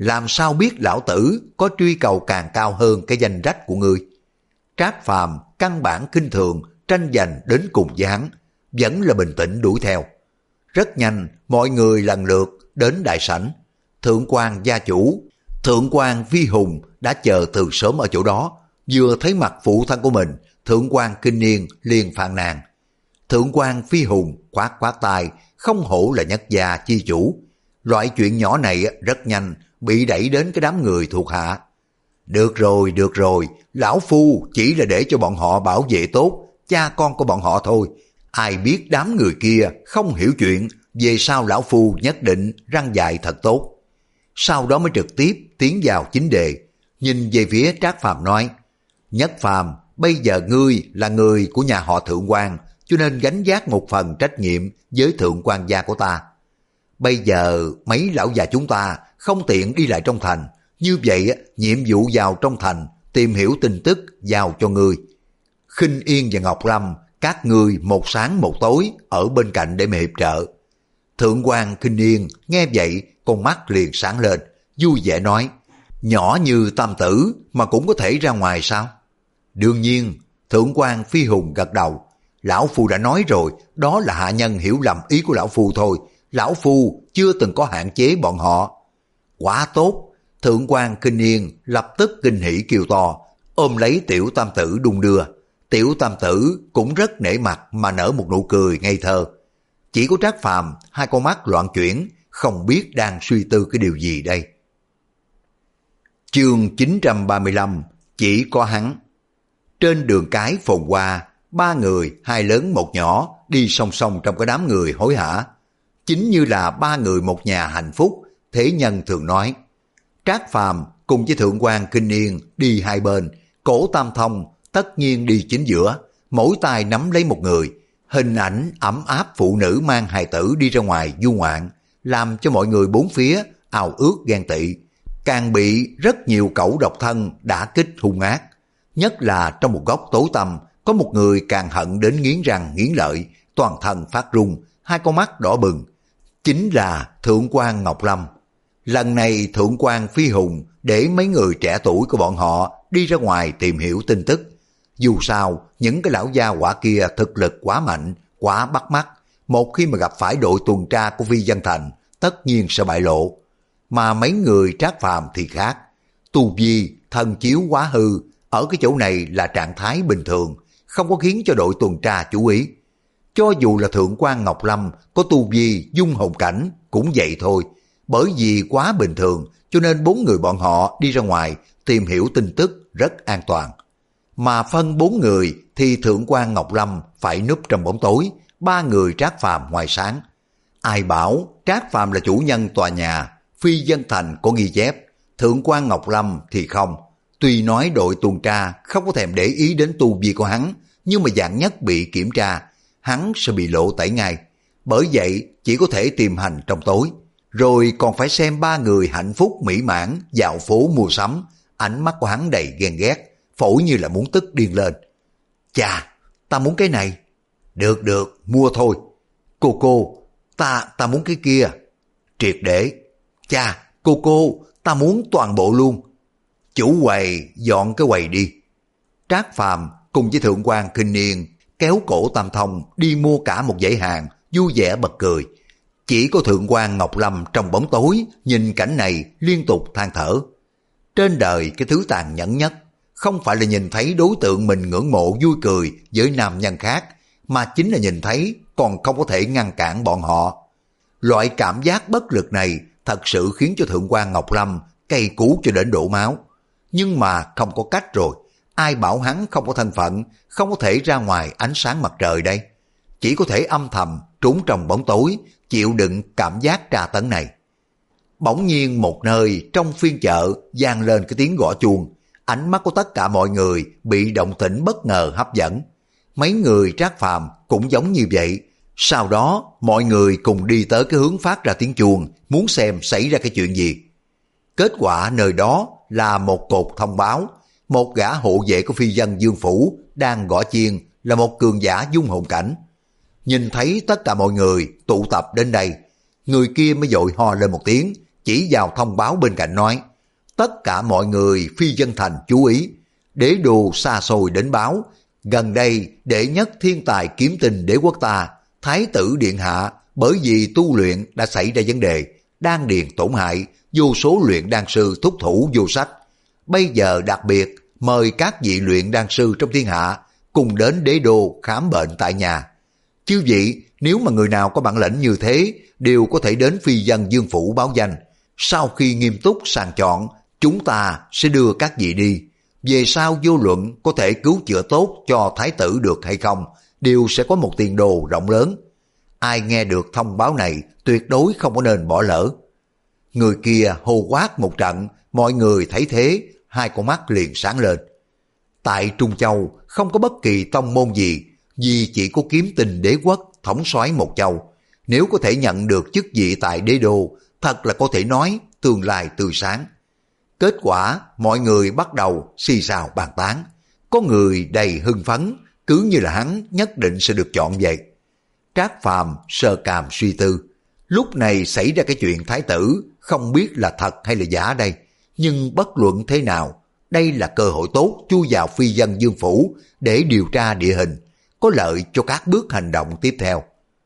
làm sao biết lão tử có truy cầu càng cao hơn cái danh rách của ngươi. Trác Phàm căn bản khinh thường tranh giành đến cùng với hắn, vẫn là bình tĩnh đuổi theo. Rất nhanh, mọi người lần lượt đến đại sảnh. Thượng quan gia chủ, Thượng quan Vi Hùng đã chờ từ sớm ở chỗ đó, vừa thấy mặt phụ thân của mình, Thượng quan Kinh Niên liền phàn nàn. Thượng quan Phi Hùng khoát khoát tay, không hổ là nhất gia chi chủ. Loại chuyện nhỏ này rất nhanh bị đẩy đến cái đám người thuộc hạ. Được rồi, được rồi, lão phu chỉ là để cho bọn họ bảo vệ tốt cha con của bọn họ thôi. Ai biết đám người kia không hiểu chuyện, về sau lão phu nhất định răn dạy thật tốt. Sau đó mới trực tiếp tiến vào chính đề, nhìn về phía Trác Phàm nói, Nhất Phàm, bây giờ ngươi là người của nhà họ Thượng quan, cho nên gánh vác một phần trách nhiệm với Thượng quan gia của ta. Bây giờ mấy lão già chúng ta không tiện đi lại trong thành, như vậy nhiệm vụ vào trong thành tìm hiểu tin tức giao cho ngươi. Khinh Yên và Ngọc Lâm, các ngươi một sáng một tối ở bên cạnh để mà hiệp trợ. Thượng quan Khinh Yên nghe vậy con mắt liền sáng lên, vui vẻ nói, nhỏ như Tam Tử mà cũng có thể ra ngoài sao? Đương nhiên. Thượng quan Phi Hùng gật đầu, lão phu đã nói rồi, đó là hạ nhân hiểu lầm ý của lão phu thôi, lão phu chưa từng có hạn chế bọn họ. Quá tốt. Thượng quan Kinh Yên lập tức kinh hỉ kêu to, ôm lấy Tiểu Tam Tử đung đưa. Tiểu Tam Tử cũng rất nể mặt mà nở một nụ cười ngây thơ. Chỉ có Trác Phàm hai con mắt loạn chuyển, không biết đang suy tư cái điều gì đây. Chương chín trăm ba mươi lăm, chỉ có hắn. Trên đường cái phồn hoa, ba người, hai lớn một nhỏ, đi song song trong cái đám người hối hả. Chính như là ba người một nhà hạnh phúc, thế nhân thường nói. Trác Phàm cùng với Thượng quan Kinh Yên đi hai bên, Cổ Tam Thông tất nhiên đi chính giữa, mỗi tay nắm lấy một người. Hình ảnh ấm áp phụ nữ mang hài tử đi ra ngoài du ngoạn, làm cho mọi người bốn phía ào ước ghen tị, càng bị rất nhiều cẩu độc thân đả kích hung ác. Nhất là trong một góc tối tăm, có một người càng hận đến nghiến răng nghiến lợi, toàn thân phát run, hai con mắt đỏ bừng. Chính là Thượng quan Ngọc Lâm. Lần này Thượng quan Phi Hùng để mấy người trẻ tuổi của bọn họ đi ra ngoài tìm hiểu tin tức. Dù sao, những cái lão gia hỏa kia thực lực quá mạnh, quá bắt mắt. Một khi mà gặp phải đội tuần tra của Phi Vân Thành, tất nhiên sẽ bại lộ. Mà mấy người Trác Phàm thì khác. Tu vi, thần chiếu quá hư, ở cái chỗ này là trạng thái bình thường, không có khiến cho đội tuần tra chú ý. Cho dù là Thượng quan Ngọc Lâm có tu vi dung hồn cảnh cũng vậy thôi, bởi vì quá bình thường cho nên bốn người bọn họ đi ra ngoài tìm hiểu tin tức rất an toàn. Mà phân bốn người thì Thượng quan Ngọc Lâm phải núp trong bóng tối, ba người Trác Phàm ngoài sáng. Ai bảo Trác Phàm là chủ nhân tòa nhà, Phi Vân Thành có ghi chép, Thượng quan Ngọc Lâm thì không. Tuy nói đội tuần tra không có thèm để ý đến tu vi của hắn, nhưng mà vạn nhất bị kiểm tra, hắn sẽ bị lộ tẩy ngay. Bởi vậy chỉ có thể tìm hành trong tối, rồi còn phải xem ba người hạnh phúc mỹ mãn dạo phố mua sắm. Ánh mắt của hắn đầy ghen ghét, phổi như là muốn tức điên lên. Chà, ta muốn cái này. Được được, mua thôi. Cô cô, ta ta muốn cái kia. Triệt để. Chà, cô cô, ta muốn toàn bộ luôn. Chủ quầy dọn cái quầy đi. Trác Phàm cùng với Thượng quan Kinh Niên kéo cổ Tam Thông đi mua cả một dãy hàng, vui vẻ bật cười. Chỉ có Thượng quan Ngọc Lâm trong bóng tối nhìn cảnh này liên tục than thở. Trên đời cái thứ tàn nhẫn nhất không phải là nhìn thấy đối tượng mình ngưỡng mộ vui cười với nam nhân khác, mà chính là nhìn thấy còn không có thể ngăn cản bọn họ. Loại cảm giác bất lực này thật sự khiến cho Thượng quan Ngọc Lâm cay cú cho đến đổ máu. Nhưng mà không có cách rồi, ai bảo hắn không có thân phận, không có thể ra ngoài ánh sáng mặt trời đây. Chỉ có thể âm thầm trốn trong bóng tối, chịu đựng cảm giác tra tấn này. Bỗng nhiên một nơi trong phiên chợ vang lên cái tiếng gõ chuông, ánh mắt của tất cả mọi người bị động tĩnh bất ngờ hấp dẫn. Mấy người Trác Phàm cũng giống như vậy. Sau đó mọi người cùng đi tới cái hướng phát ra tiếng chuông, muốn xem xảy ra cái chuyện gì. Kết quả nơi đó là một cột thông báo, một gã hộ vệ của phi dân Dương Phủ đang gõ chiên là một cường giả dung hồn cảnh. Nhìn thấy tất cả mọi người tụ tập đến đây, người kia mới vội ho lên một tiếng, chỉ vào thông báo bên cạnh nói, tất cả mọi người phi dân thành chú ý, đế đô xa xôi đến báo, gần đây đệ nhất thiên tài kiếm tình đế quốc ta, Thái tử Điện Hạ, bởi vì tu luyện đã xảy ra vấn đề, đan điền tổn hại, vô số luyện đan sư thúc thủ vô sách. Bây giờ đặc biệt mời các vị luyện đan sư trong thiên hạ cùng đến đế đô khám bệnh tại nhà. Chư vị, nếu mà người nào có bản lĩnh như thế, đều có thể đến phi dân Dương phủ báo danh. Sau khi nghiêm túc sàng chọn, chúng ta sẽ đưa các vị đi. Về sau vô luận có thể cứu chữa tốt cho thái tử được hay không, đều sẽ có một tiền đồ rộng lớn. Ai nghe được thông báo này tuyệt đối không có nên bỏ lỡ. Người kia hô quát một trận, mọi người thấy thế, hai con mắt liền sáng lên. Tại Trung Châu không có bất kỳ tông môn gì, vì chỉ có Kiếm Tình đế quốc thống soái một châu. Nếu có thể nhận được chức vị tại đế đô, thật là có thể nói tương lai tươi sáng. Kết quả mọi người bắt đầu xì xào bàn tán. Có người đầy hưng phấn, cứ như là hắn nhất định sẽ được chọn vậy. Trác Phàm sơ càm suy tư. Lúc này xảy ra cái chuyện thái tử, không biết là thật hay là giả đây. Nhưng bất luận thế nào, đây là cơ hội tốt chui vào phi dân Dương phủ để điều tra địa hình, có lợi cho các bước hành động tiếp theo.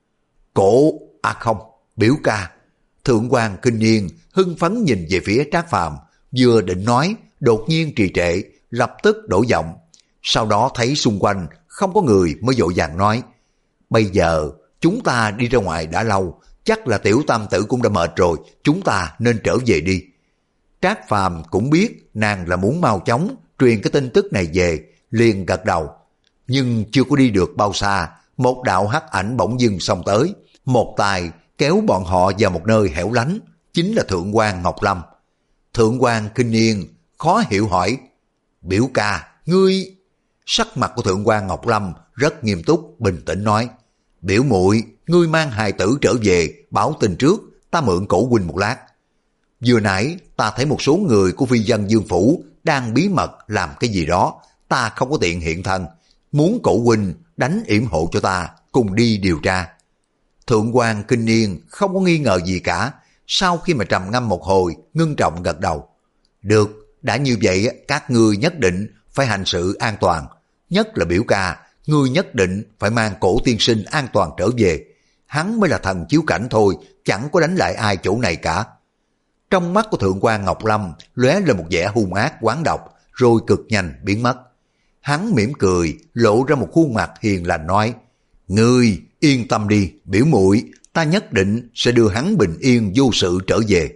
Cổ, à không, biểu ca. Thượng quan Kinh Niên hưng phấn nhìn về phía Trác Phàm, vừa định nói, đột nhiên trì trệ, lập tức đổi giọng. Sau đó thấy xung quanh không có người mới vội vàng nói, bây giờ chúng ta đi ra ngoài đã lâu, chắc là tiểu tam tử cũng đã mệt rồi, chúng ta nên trở về đi. Trác Phàm cũng biết nàng là muốn mau chóng truyền cái tin tức này về, liền gật đầu. Nhưng chưa có đi được bao xa, một đạo hắc ảnh bỗng dưng xông tới, một tay kéo bọn họ vào một nơi hẻo lánh, chính là Thượng quan Ngọc Lâm. Thượng quan Kinh Niên khó hiểu hỏi, biểu ca, ngươi... Sắc mặt của Thượng quan Ngọc Lâm rất nghiêm túc, bình tĩnh nói, biểu muội, ngươi mang hài tử trở về, báo tin trước, ta mượn cổ huynh một lát. Vừa nãy ta thấy một số người của phi dân Dương phủ đang bí mật làm cái gì đó, ta không có tiện hiện thân, muốn cổ huynh đánh yểm hộ cho ta, cùng đi điều tra. Thượng quan Kinh Niên không có nghi ngờ gì cả, sau khi mà trầm ngâm một hồi, ngưng trọng gật đầu. Được, đã như vậy các ngươi nhất định phải hành sự an toàn, nhất là biểu ca, ngươi nhất định phải mang cổ tiên sinh an toàn trở về. Hắn mới là thần chiếu cảnh thôi, chẳng có đánh lại ai chỗ này cả. Trong mắt của Thượng quan Ngọc Lâm lóe lên một vẻ hung ác quán độc, rồi cực nhanh biến mất. Hắn mỉm cười, lộ ra một khuôn mặt hiền lành nói, ngươi yên tâm đi, biểu muội, ta nhất định sẽ đưa hắn bình yên vô sự trở về.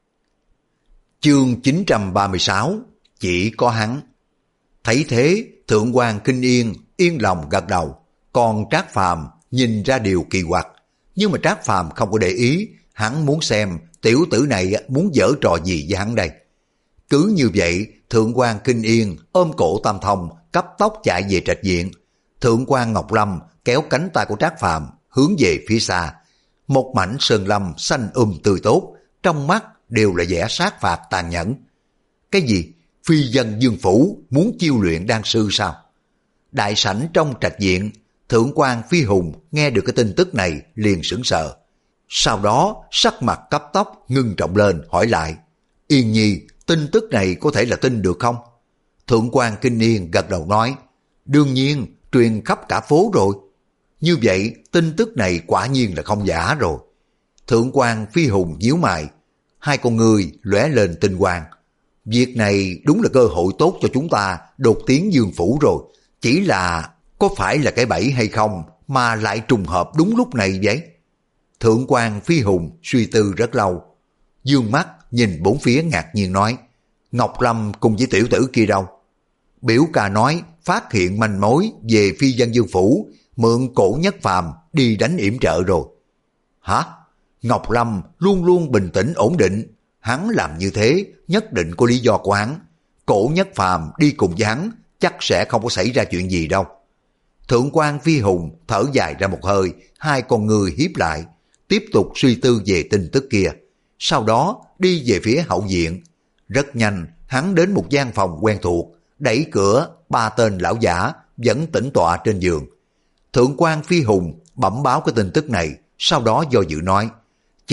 Chương chín trăm ba mươi sáu, chỉ có hắn. Thấy thế, Thượng quan Kinh Yên yên lòng gật đầu, còn Trác Phàm nhìn ra điều kỳ quặc, nhưng mà Trác Phàm không có để ý, hắn muốn xem tiểu tử này muốn giở trò gì với hắn đây. Cứ như vậy, Thượng quan Kinh Yên ôm cổ Tam Thông cấp tốc chạy về trạch viện. Thượng quan Ngọc Lâm kéo cánh tay của Trác Phàm hướng về phía xa. Một mảnh sơn lâm xanh um tươi tốt, trong mắt đều là vẻ sát phạt tàn nhẫn. Cái gì? Phi dân Dương phủ muốn chiêu luyện đan sư sao? Đại sảnh trong trạch viện, Thượng quan Phi Hùng nghe được cái tin tức này liền sững sờ. Sau đó sắc mặt cấp tốc ngưng trọng lên hỏi lại, Yên Nhi, tin tức này có thể là tin được không? Thượng quan Kinh Niên gật đầu nói, đương nhiên, truyền khắp cả phố rồi. Như vậy, tin tức này quả nhiên là không giả rồi. Thượng quan Phi Hùng nhíu mày, hai con người lóe lên tinh quang. Việc này đúng là cơ hội tốt cho chúng ta đột tiến Dương phủ rồi. Chỉ là có phải là cái bẫy hay không mà lại trùng hợp đúng lúc này vậy? Thượng quan Phi Hùng suy tư rất lâu. Dương mắt nhìn bốn phía ngạc nhiên nói, Ngọc Lâm cùng với tiểu tử kia đâu? Biểu ca nói phát hiện manh mối về phi dân Dương phủ, mượn cổ Nhất Phàm đi đánh yểm trợ rồi. Hả? Ngọc Lâm luôn luôn bình tĩnh ổn định, hắn làm như thế nhất định có lý do của hắn. Cổ Nhất Phàm đi cùng với hắn chắc sẽ không có xảy ra chuyện gì đâu. Thượng quan Phi Hùng thở dài ra một hơi, hai con người hiếp lại, tiếp tục suy tư về tin tức kia. Sau đó đi về phía hậu viện. Rất nhanh hắn đến một gian phòng quen thuộc, đẩy cửa, ba tên lão giả vẫn tĩnh tọa trên giường. Thượng quan Phi Hùng bẩm báo cái tin tức này, sau đó do dự nói,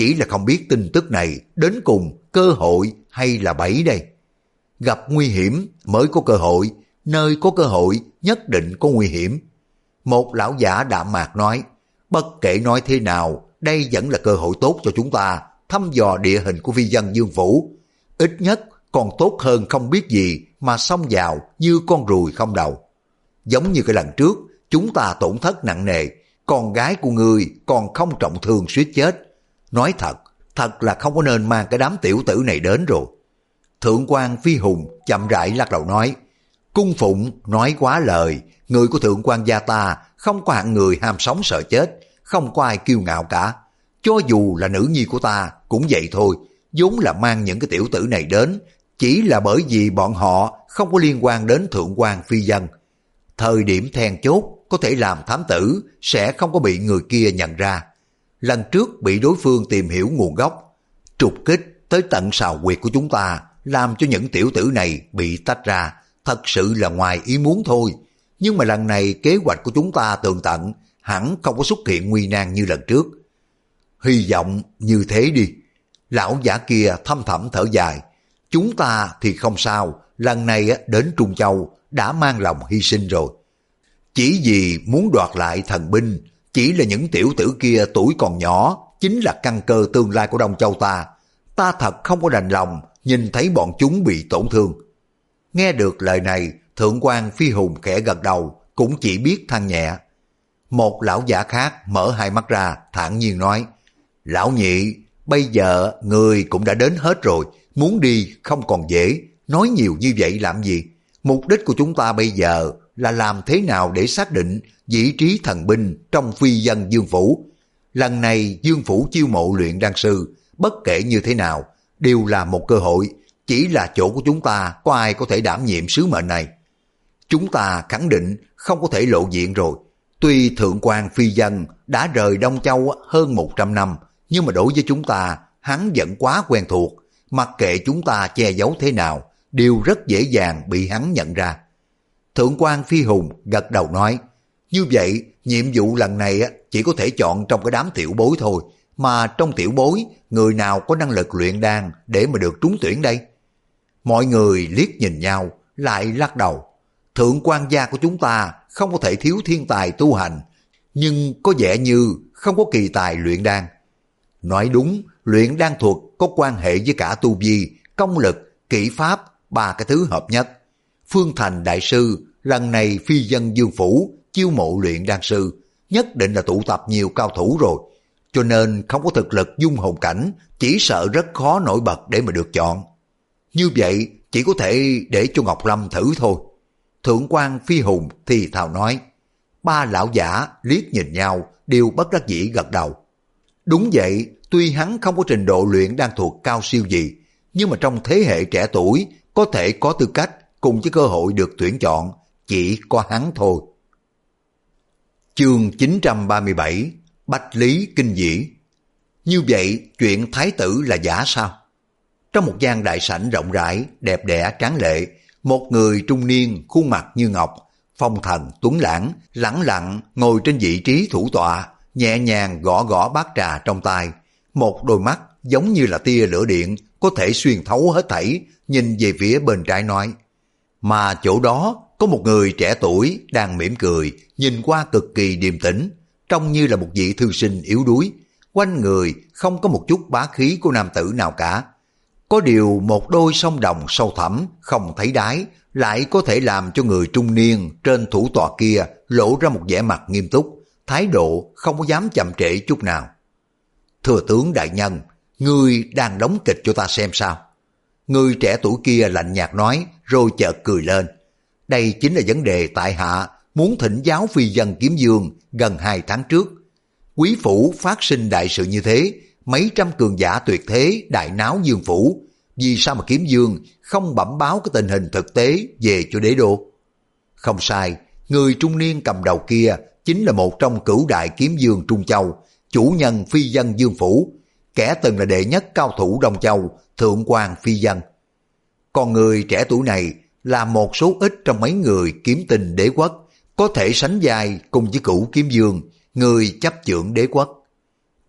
chỉ là không biết tin tức này đến cùng cơ hội hay là bẫy đây. Gặp nguy hiểm mới có cơ hội, nơi có cơ hội nhất định có nguy hiểm. Một lão giả đạm mạc nói, bất kể nói thế nào, đây vẫn là cơ hội tốt cho chúng ta thăm dò địa hình của phi dân Dương Phủ. Ít nhất còn tốt hơn không biết gì mà xông vào như con ruồi không đầu. Giống như cái lần trước, chúng ta tổn thất nặng nề, con gái của ngươi còn không trọng thương suýt chết. Nói thật, thật là không có nên mang cái đám tiểu tử này đến rồi. Thượng quan Phi Hùng chậm rãi lắc đầu nói, cung phụng nói quá lời, người của thượng quan gia ta không có hạng người ham sống sợ chết, không có ai kiêu ngạo cả. Cho dù là nữ nhi của ta cũng vậy thôi, vốn là mang những cái tiểu tử này đến, chỉ là bởi vì bọn họ không có liên quan đến thượng quan phi dân. Thời điểm then chốt có thể làm thám tử sẽ không có bị người kia nhận ra. Lần trước bị đối phương tìm hiểu nguồn gốc, trục kích tới tận sào huyệt của chúng ta, làm cho những tiểu tử này bị tách ra, thật sự là ngoài ý muốn thôi. Nhưng mà lần này kế hoạch của chúng ta tường tận, hẳn không có xuất hiện nguy nan như lần trước. Hy vọng như thế đi. Lão giả kia thâm thẳm thở dài. Chúng ta thì không sao, lần này đến Trung Châu đã mang lòng hy sinh rồi. Chỉ vì muốn đoạt lại thần binh, chỉ là những tiểu tử kia tuổi còn nhỏ, chính là căn cơ tương lai của Đông Châu ta. Ta thật không có đành lòng nhìn thấy bọn chúng bị tổn thương. Nghe được lời này, thượng quan Phi Hùng khẽ gật đầu, cũng chỉ biết than nhẹ. Một lão giả khác mở hai mắt ra, thản nhiên nói, lão nhị, bây giờ người cũng đã đến hết rồi, muốn đi không còn dễ, nói nhiều như vậy làm gì? Mục đích của chúng ta bây giờ là làm thế nào để xác định vị trí thần binh trong phi dân Dương Phủ. Lần này Dương Phủ chiêu mộ luyện đan sư, bất kể như thế nào, đều là một cơ hội, chỉ là chỗ của chúng ta có ai có thể đảm nhiệm sứ mệnh này. Chúng ta khẳng định không có thể lộ diện rồi. Tuy thượng quan phi dân đã rời Đông Châu hơn một trăm năm, nhưng mà đối với chúng ta, hắn vẫn quá quen thuộc. Mặc kệ chúng ta che giấu thế nào, đều rất dễ dàng bị hắn nhận ra. Thượng quan Phi Hùng gật đầu nói, như vậy nhiệm vụ lần này chỉ có thể chọn trong cái đám tiểu bối thôi, mà trong tiểu bối, người nào có năng lực luyện đan để mà được trúng tuyển đây? Mọi người liếc nhìn nhau, lại lắc đầu. Thượng quan gia của chúng ta không có thể thiếu thiên tài tu hành, nhưng có vẻ như không có kỳ tài luyện đan. Nói đúng, luyện đan thuật có quan hệ với cả tu vi, công lực, kỹ pháp, ba cái thứ hợp nhất. Phương Thành đại sư, lần này phi dân Dương Phủ chiêu mộ luyện đan sư, nhất định là tụ tập nhiều cao thủ rồi, cho nên không có thực lực dung hồn cảnh, chỉ sợ rất khó nổi bật để mà được chọn. Như vậy chỉ có thể để cho Ngọc Lâm thử thôi. Thượng quan Phi Hùng thì thào nói. Ba lão giả liếc nhìn nhau, đều bất đắc dĩ gật đầu. Đúng vậy, tuy hắn không có trình độ luyện đan thuật cao siêu gì, nhưng mà trong thế hệ trẻ tuổi có thể có tư cách cùng với cơ hội được tuyển chọn, chỉ có hắn thôi. Chương chín trăm ba mươi bảy, Bách Lý Kinh Dĩ. Như vậy chuyện thái tử là giả sao? Trong một gian đại sảnh rộng rãi, đẹp đẽ tráng lệ, một người trung niên khuôn mặt như ngọc, phong thần tuấn lãng, lẳng lặng ngồi trên vị trí thủ tọa, nhẹ nhàng gõ gõ bát trà trong tay. Một đôi mắt giống như là tia lửa điện, có thể xuyên thấu hết thảy, nhìn về phía bên trái nói. Mà chỗ đó có một người trẻ tuổi đang mỉm cười, nhìn qua cực kỳ điềm tĩnh, trông như là một vị thư sinh yếu đuối. Quanh người không có một chút bá khí của nam tử nào cả. Có điều một đôi song đồng sâu thẳm, không thấy đáy, lại có thể làm cho người trung niên trên thủ tọa kia lộ ra một vẻ mặt nghiêm túc, thái độ không có dám chậm trễ chút nào. Thừa tướng đại nhân, ngươi đang đóng kịch cho ta xem sao? Người trẻ tuổi kia lạnh nhạt nói, rồi chợt cười lên. Đây chính là vấn đề tại hạ muốn thỉnh giáo phi dân Kiếm Dương gần hai tháng trước. Quý phủ phát sinh đại sự như thế, mấy trăm cường giả tuyệt thế đại náo Dương phủ, vì sao mà Kiếm Dương không bẩm báo cái tình hình thực tế về cho đế đô? Không sai, người trung niên cầm đầu kia chính là một trong cửu đại Kiếm Dương Trung Châu, chủ nhân phi dân Dương phủ, kẻ từng là đệ nhất cao thủ Đông Châu, thượng quan phi dân. Còn người trẻ tuổi này là một số ít trong mấy người kiếm tình đế quốc, có thể sánh vai cùng với cửu Kiếm Dương, người chấp chưởng đế quốc.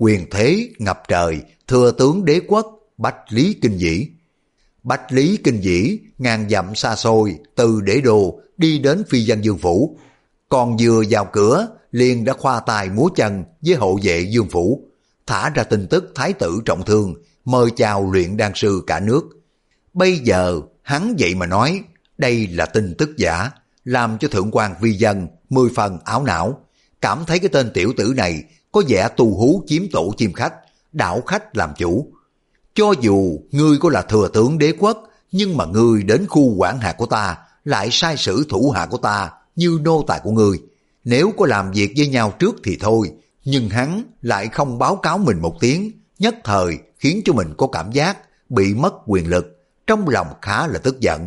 quyền thế ngập trời, thừa tướng đế quốc, Bách Lý Kinh Dĩ. Bách Lý Kinh Dĩ ngàn dặm xa xôi từ đế đô đi đến phi dân Dương phủ. Còn vừa vào cửa liền đã khoa tài múa chân với hộ vệ Dương phủ, thả ra tin tức thái tử trọng thương, mời chào luyện đan sư cả nước. Bây giờ hắn vậy mà nói đây là tin tức giả, làm cho thượng quan phi dân mười phần ảo não, cảm thấy cái tên tiểu tử này có vẻ tu hú chiếm tổ chim khách, đảo khách làm chủ. Cho dù ngươi có là thừa tướng đế quốc, nhưng mà ngươi đến khu quản hạt của ta lại sai sử thủ hạ của ta như nô tài của ngươi. Nếu có làm việc với nhau trước thì thôi, nhưng hắn lại không báo cáo mình một tiếng, nhất thời khiến cho mình có cảm giác bị mất quyền lực, trong lòng khá là tức giận.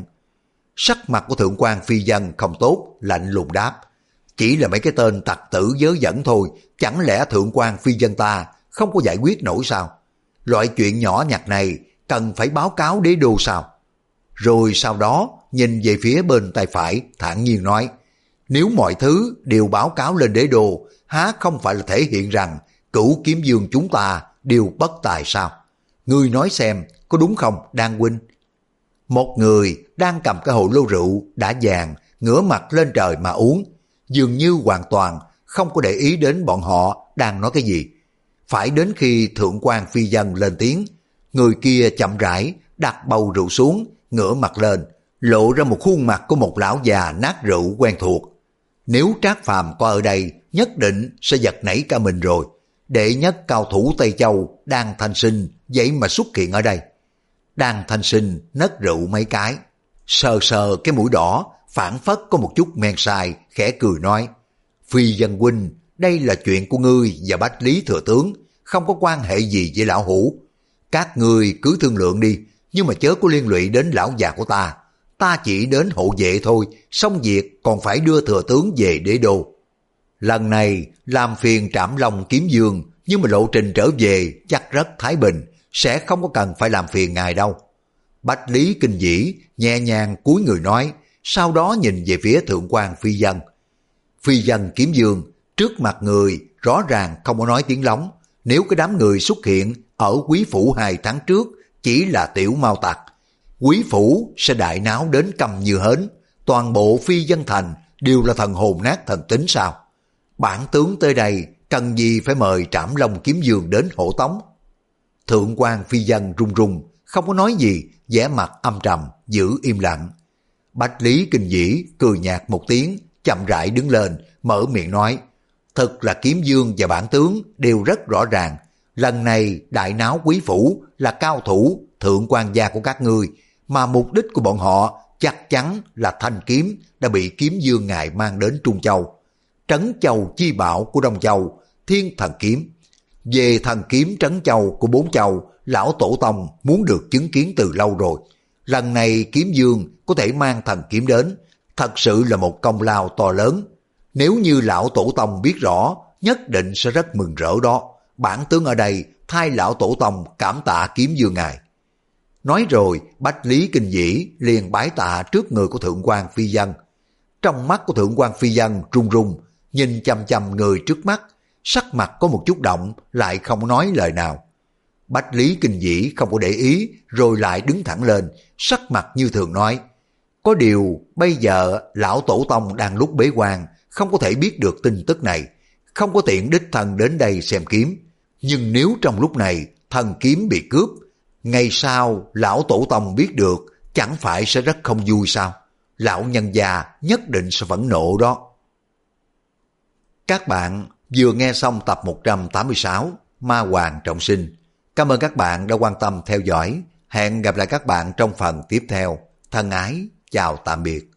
Sắc mặt của thượng quan phi dân không tốt, lạnh lùng đáp: chỉ là mấy cái tên tặc tử dớ dẫn thôi, chẳng lẽ thượng quan phi dân ta không có giải quyết nổi sao? Loại chuyện nhỏ nhặt này cần phải báo cáo đế đô sao? Rồi sau đó nhìn về phía bên tay phải, thản nhiên nói: nếu mọi thứ đều báo cáo lên đế đô, há không phải là thể hiện rằng Cửu Kiếm Dương chúng ta đều bất tài sao? Ngươi nói xem có đúng không, Đan huynh? Một người đang cầm cái hồ lô rượu đã vàng, ngửa mặt lên trời mà uống, dường như hoàn toàn không có để ý đến bọn họ đang nói cái gì. Phải đến khi thượng quan phi dân lên tiếng, người kia chậm rãi đặt bầu rượu xuống, ngửa mặt lên, lộ ra một khuôn mặt của một lão già nát rượu quen thuộc. Nếu Trác Phàm có ở đây, nhất định sẽ giật nảy cả mình rồi. Đệ nhất cao thủ Tây Châu Đan Thanh Sinh vậy mà xuất hiện ở đây. Đan Thanh Sinh nấc rượu mấy cái, sờ sờ cái mũi đỏ, phảng phất có một chút men sai, khẽ cười nói: phi dân huynh, đây là chuyện của ngươi và Bách Lý thừa tướng, không có quan hệ gì với lão hủ. Các ngươi cứ thương lượng đi, nhưng mà chớ có liên lụy đến lão già của ta. Ta chỉ đến hộ vệ thôi, xong việc còn phải đưa thừa tướng về đế đô. Lần này làm phiền Trảm Long Kiếm Dương, nhưng mà lộ trình trở về chắc rất thái bình, sẽ không có cần phải làm phiền ngài đâu. Bách Lý Kinh Dĩ nhẹ nhàng cúi người nói, sau đó nhìn về phía thượng quan phi dân. Phi dân Kiếm Dương trước mặt người rõ ràng không có nói tiếng lóng. Nếu cái đám người xuất hiện ở quý phủ hai tháng trước chỉ là tiểu mao tặc, quý phủ sẽ đại náo đến câm như hến. Toàn bộ phi dân thành đều là thần hồn nát thần tính sao? Bản tướng tới đây cần gì phải mời Trảm Long Kiếm Dương đến hộ tống? Thượng quan phi dân run run, không có nói gì, vẻ mặt âm trầm, giữ im lặng. Bách Lý Kinh Dĩ cười nhạt một tiếng, chậm rãi đứng lên, mở miệng nói: thật là Kiếm Dương và bản tướng đều rất rõ ràng. Lần này đại náo quý phủ là cao thủ thượng quan gia của các ngươi, mà mục đích của bọn họ chắc chắn là thanh kiếm đã bị Kiếm Dương ngài mang đến Trung Châu. Trấn Châu chi bảo của Đông Châu, Thiên Thần Kiếm. Về thần kiếm Trấn Châu của bốn châu, lão tổ tông muốn được chứng kiến từ lâu rồi. Lần này Kiếm Dương có thể mang thần kiếm đến, thật sự là một công lao to lớn. Nếu như lão tổ tông biết rõ, nhất định sẽ rất mừng rỡ đó. Bản tướng ở đây thay lão tổ tông cảm tạ Kiếm Dương ngài. Nói rồi Bách Lý Kinh Dĩ liền bái tạ trước người của thượng quan phi dân. Trong mắt của thượng quan phi dân run run, nhìn chăm chăm người trước mắt, sắc mặt có một chút động, lại không nói lời nào. Bách Lý Kinh Dĩ không có để ý, rồi lại đứng thẳng lên, sắc mặt như thường nói: có điều bây giờ lão tổ tông đang lúc bế quan, không có thể biết được tin tức này, không có tiện đích thân đến đây xem kiếm. Nhưng nếu trong lúc này thần kiếm bị cướp, ngày sau lão tổ tông biết được, chẳng phải sẽ rất không vui sao? Lão nhân già nhất định sẽ phẫn nộ đó. Các bạn vừa nghe xong tập một trăm tám mươi sáu Ma Hoàng Trọng Sinh. Cảm ơn các bạn đã quan tâm theo dõi. Hẹn gặp lại các bạn trong phần tiếp theo. Thân ái, chào tạm biệt.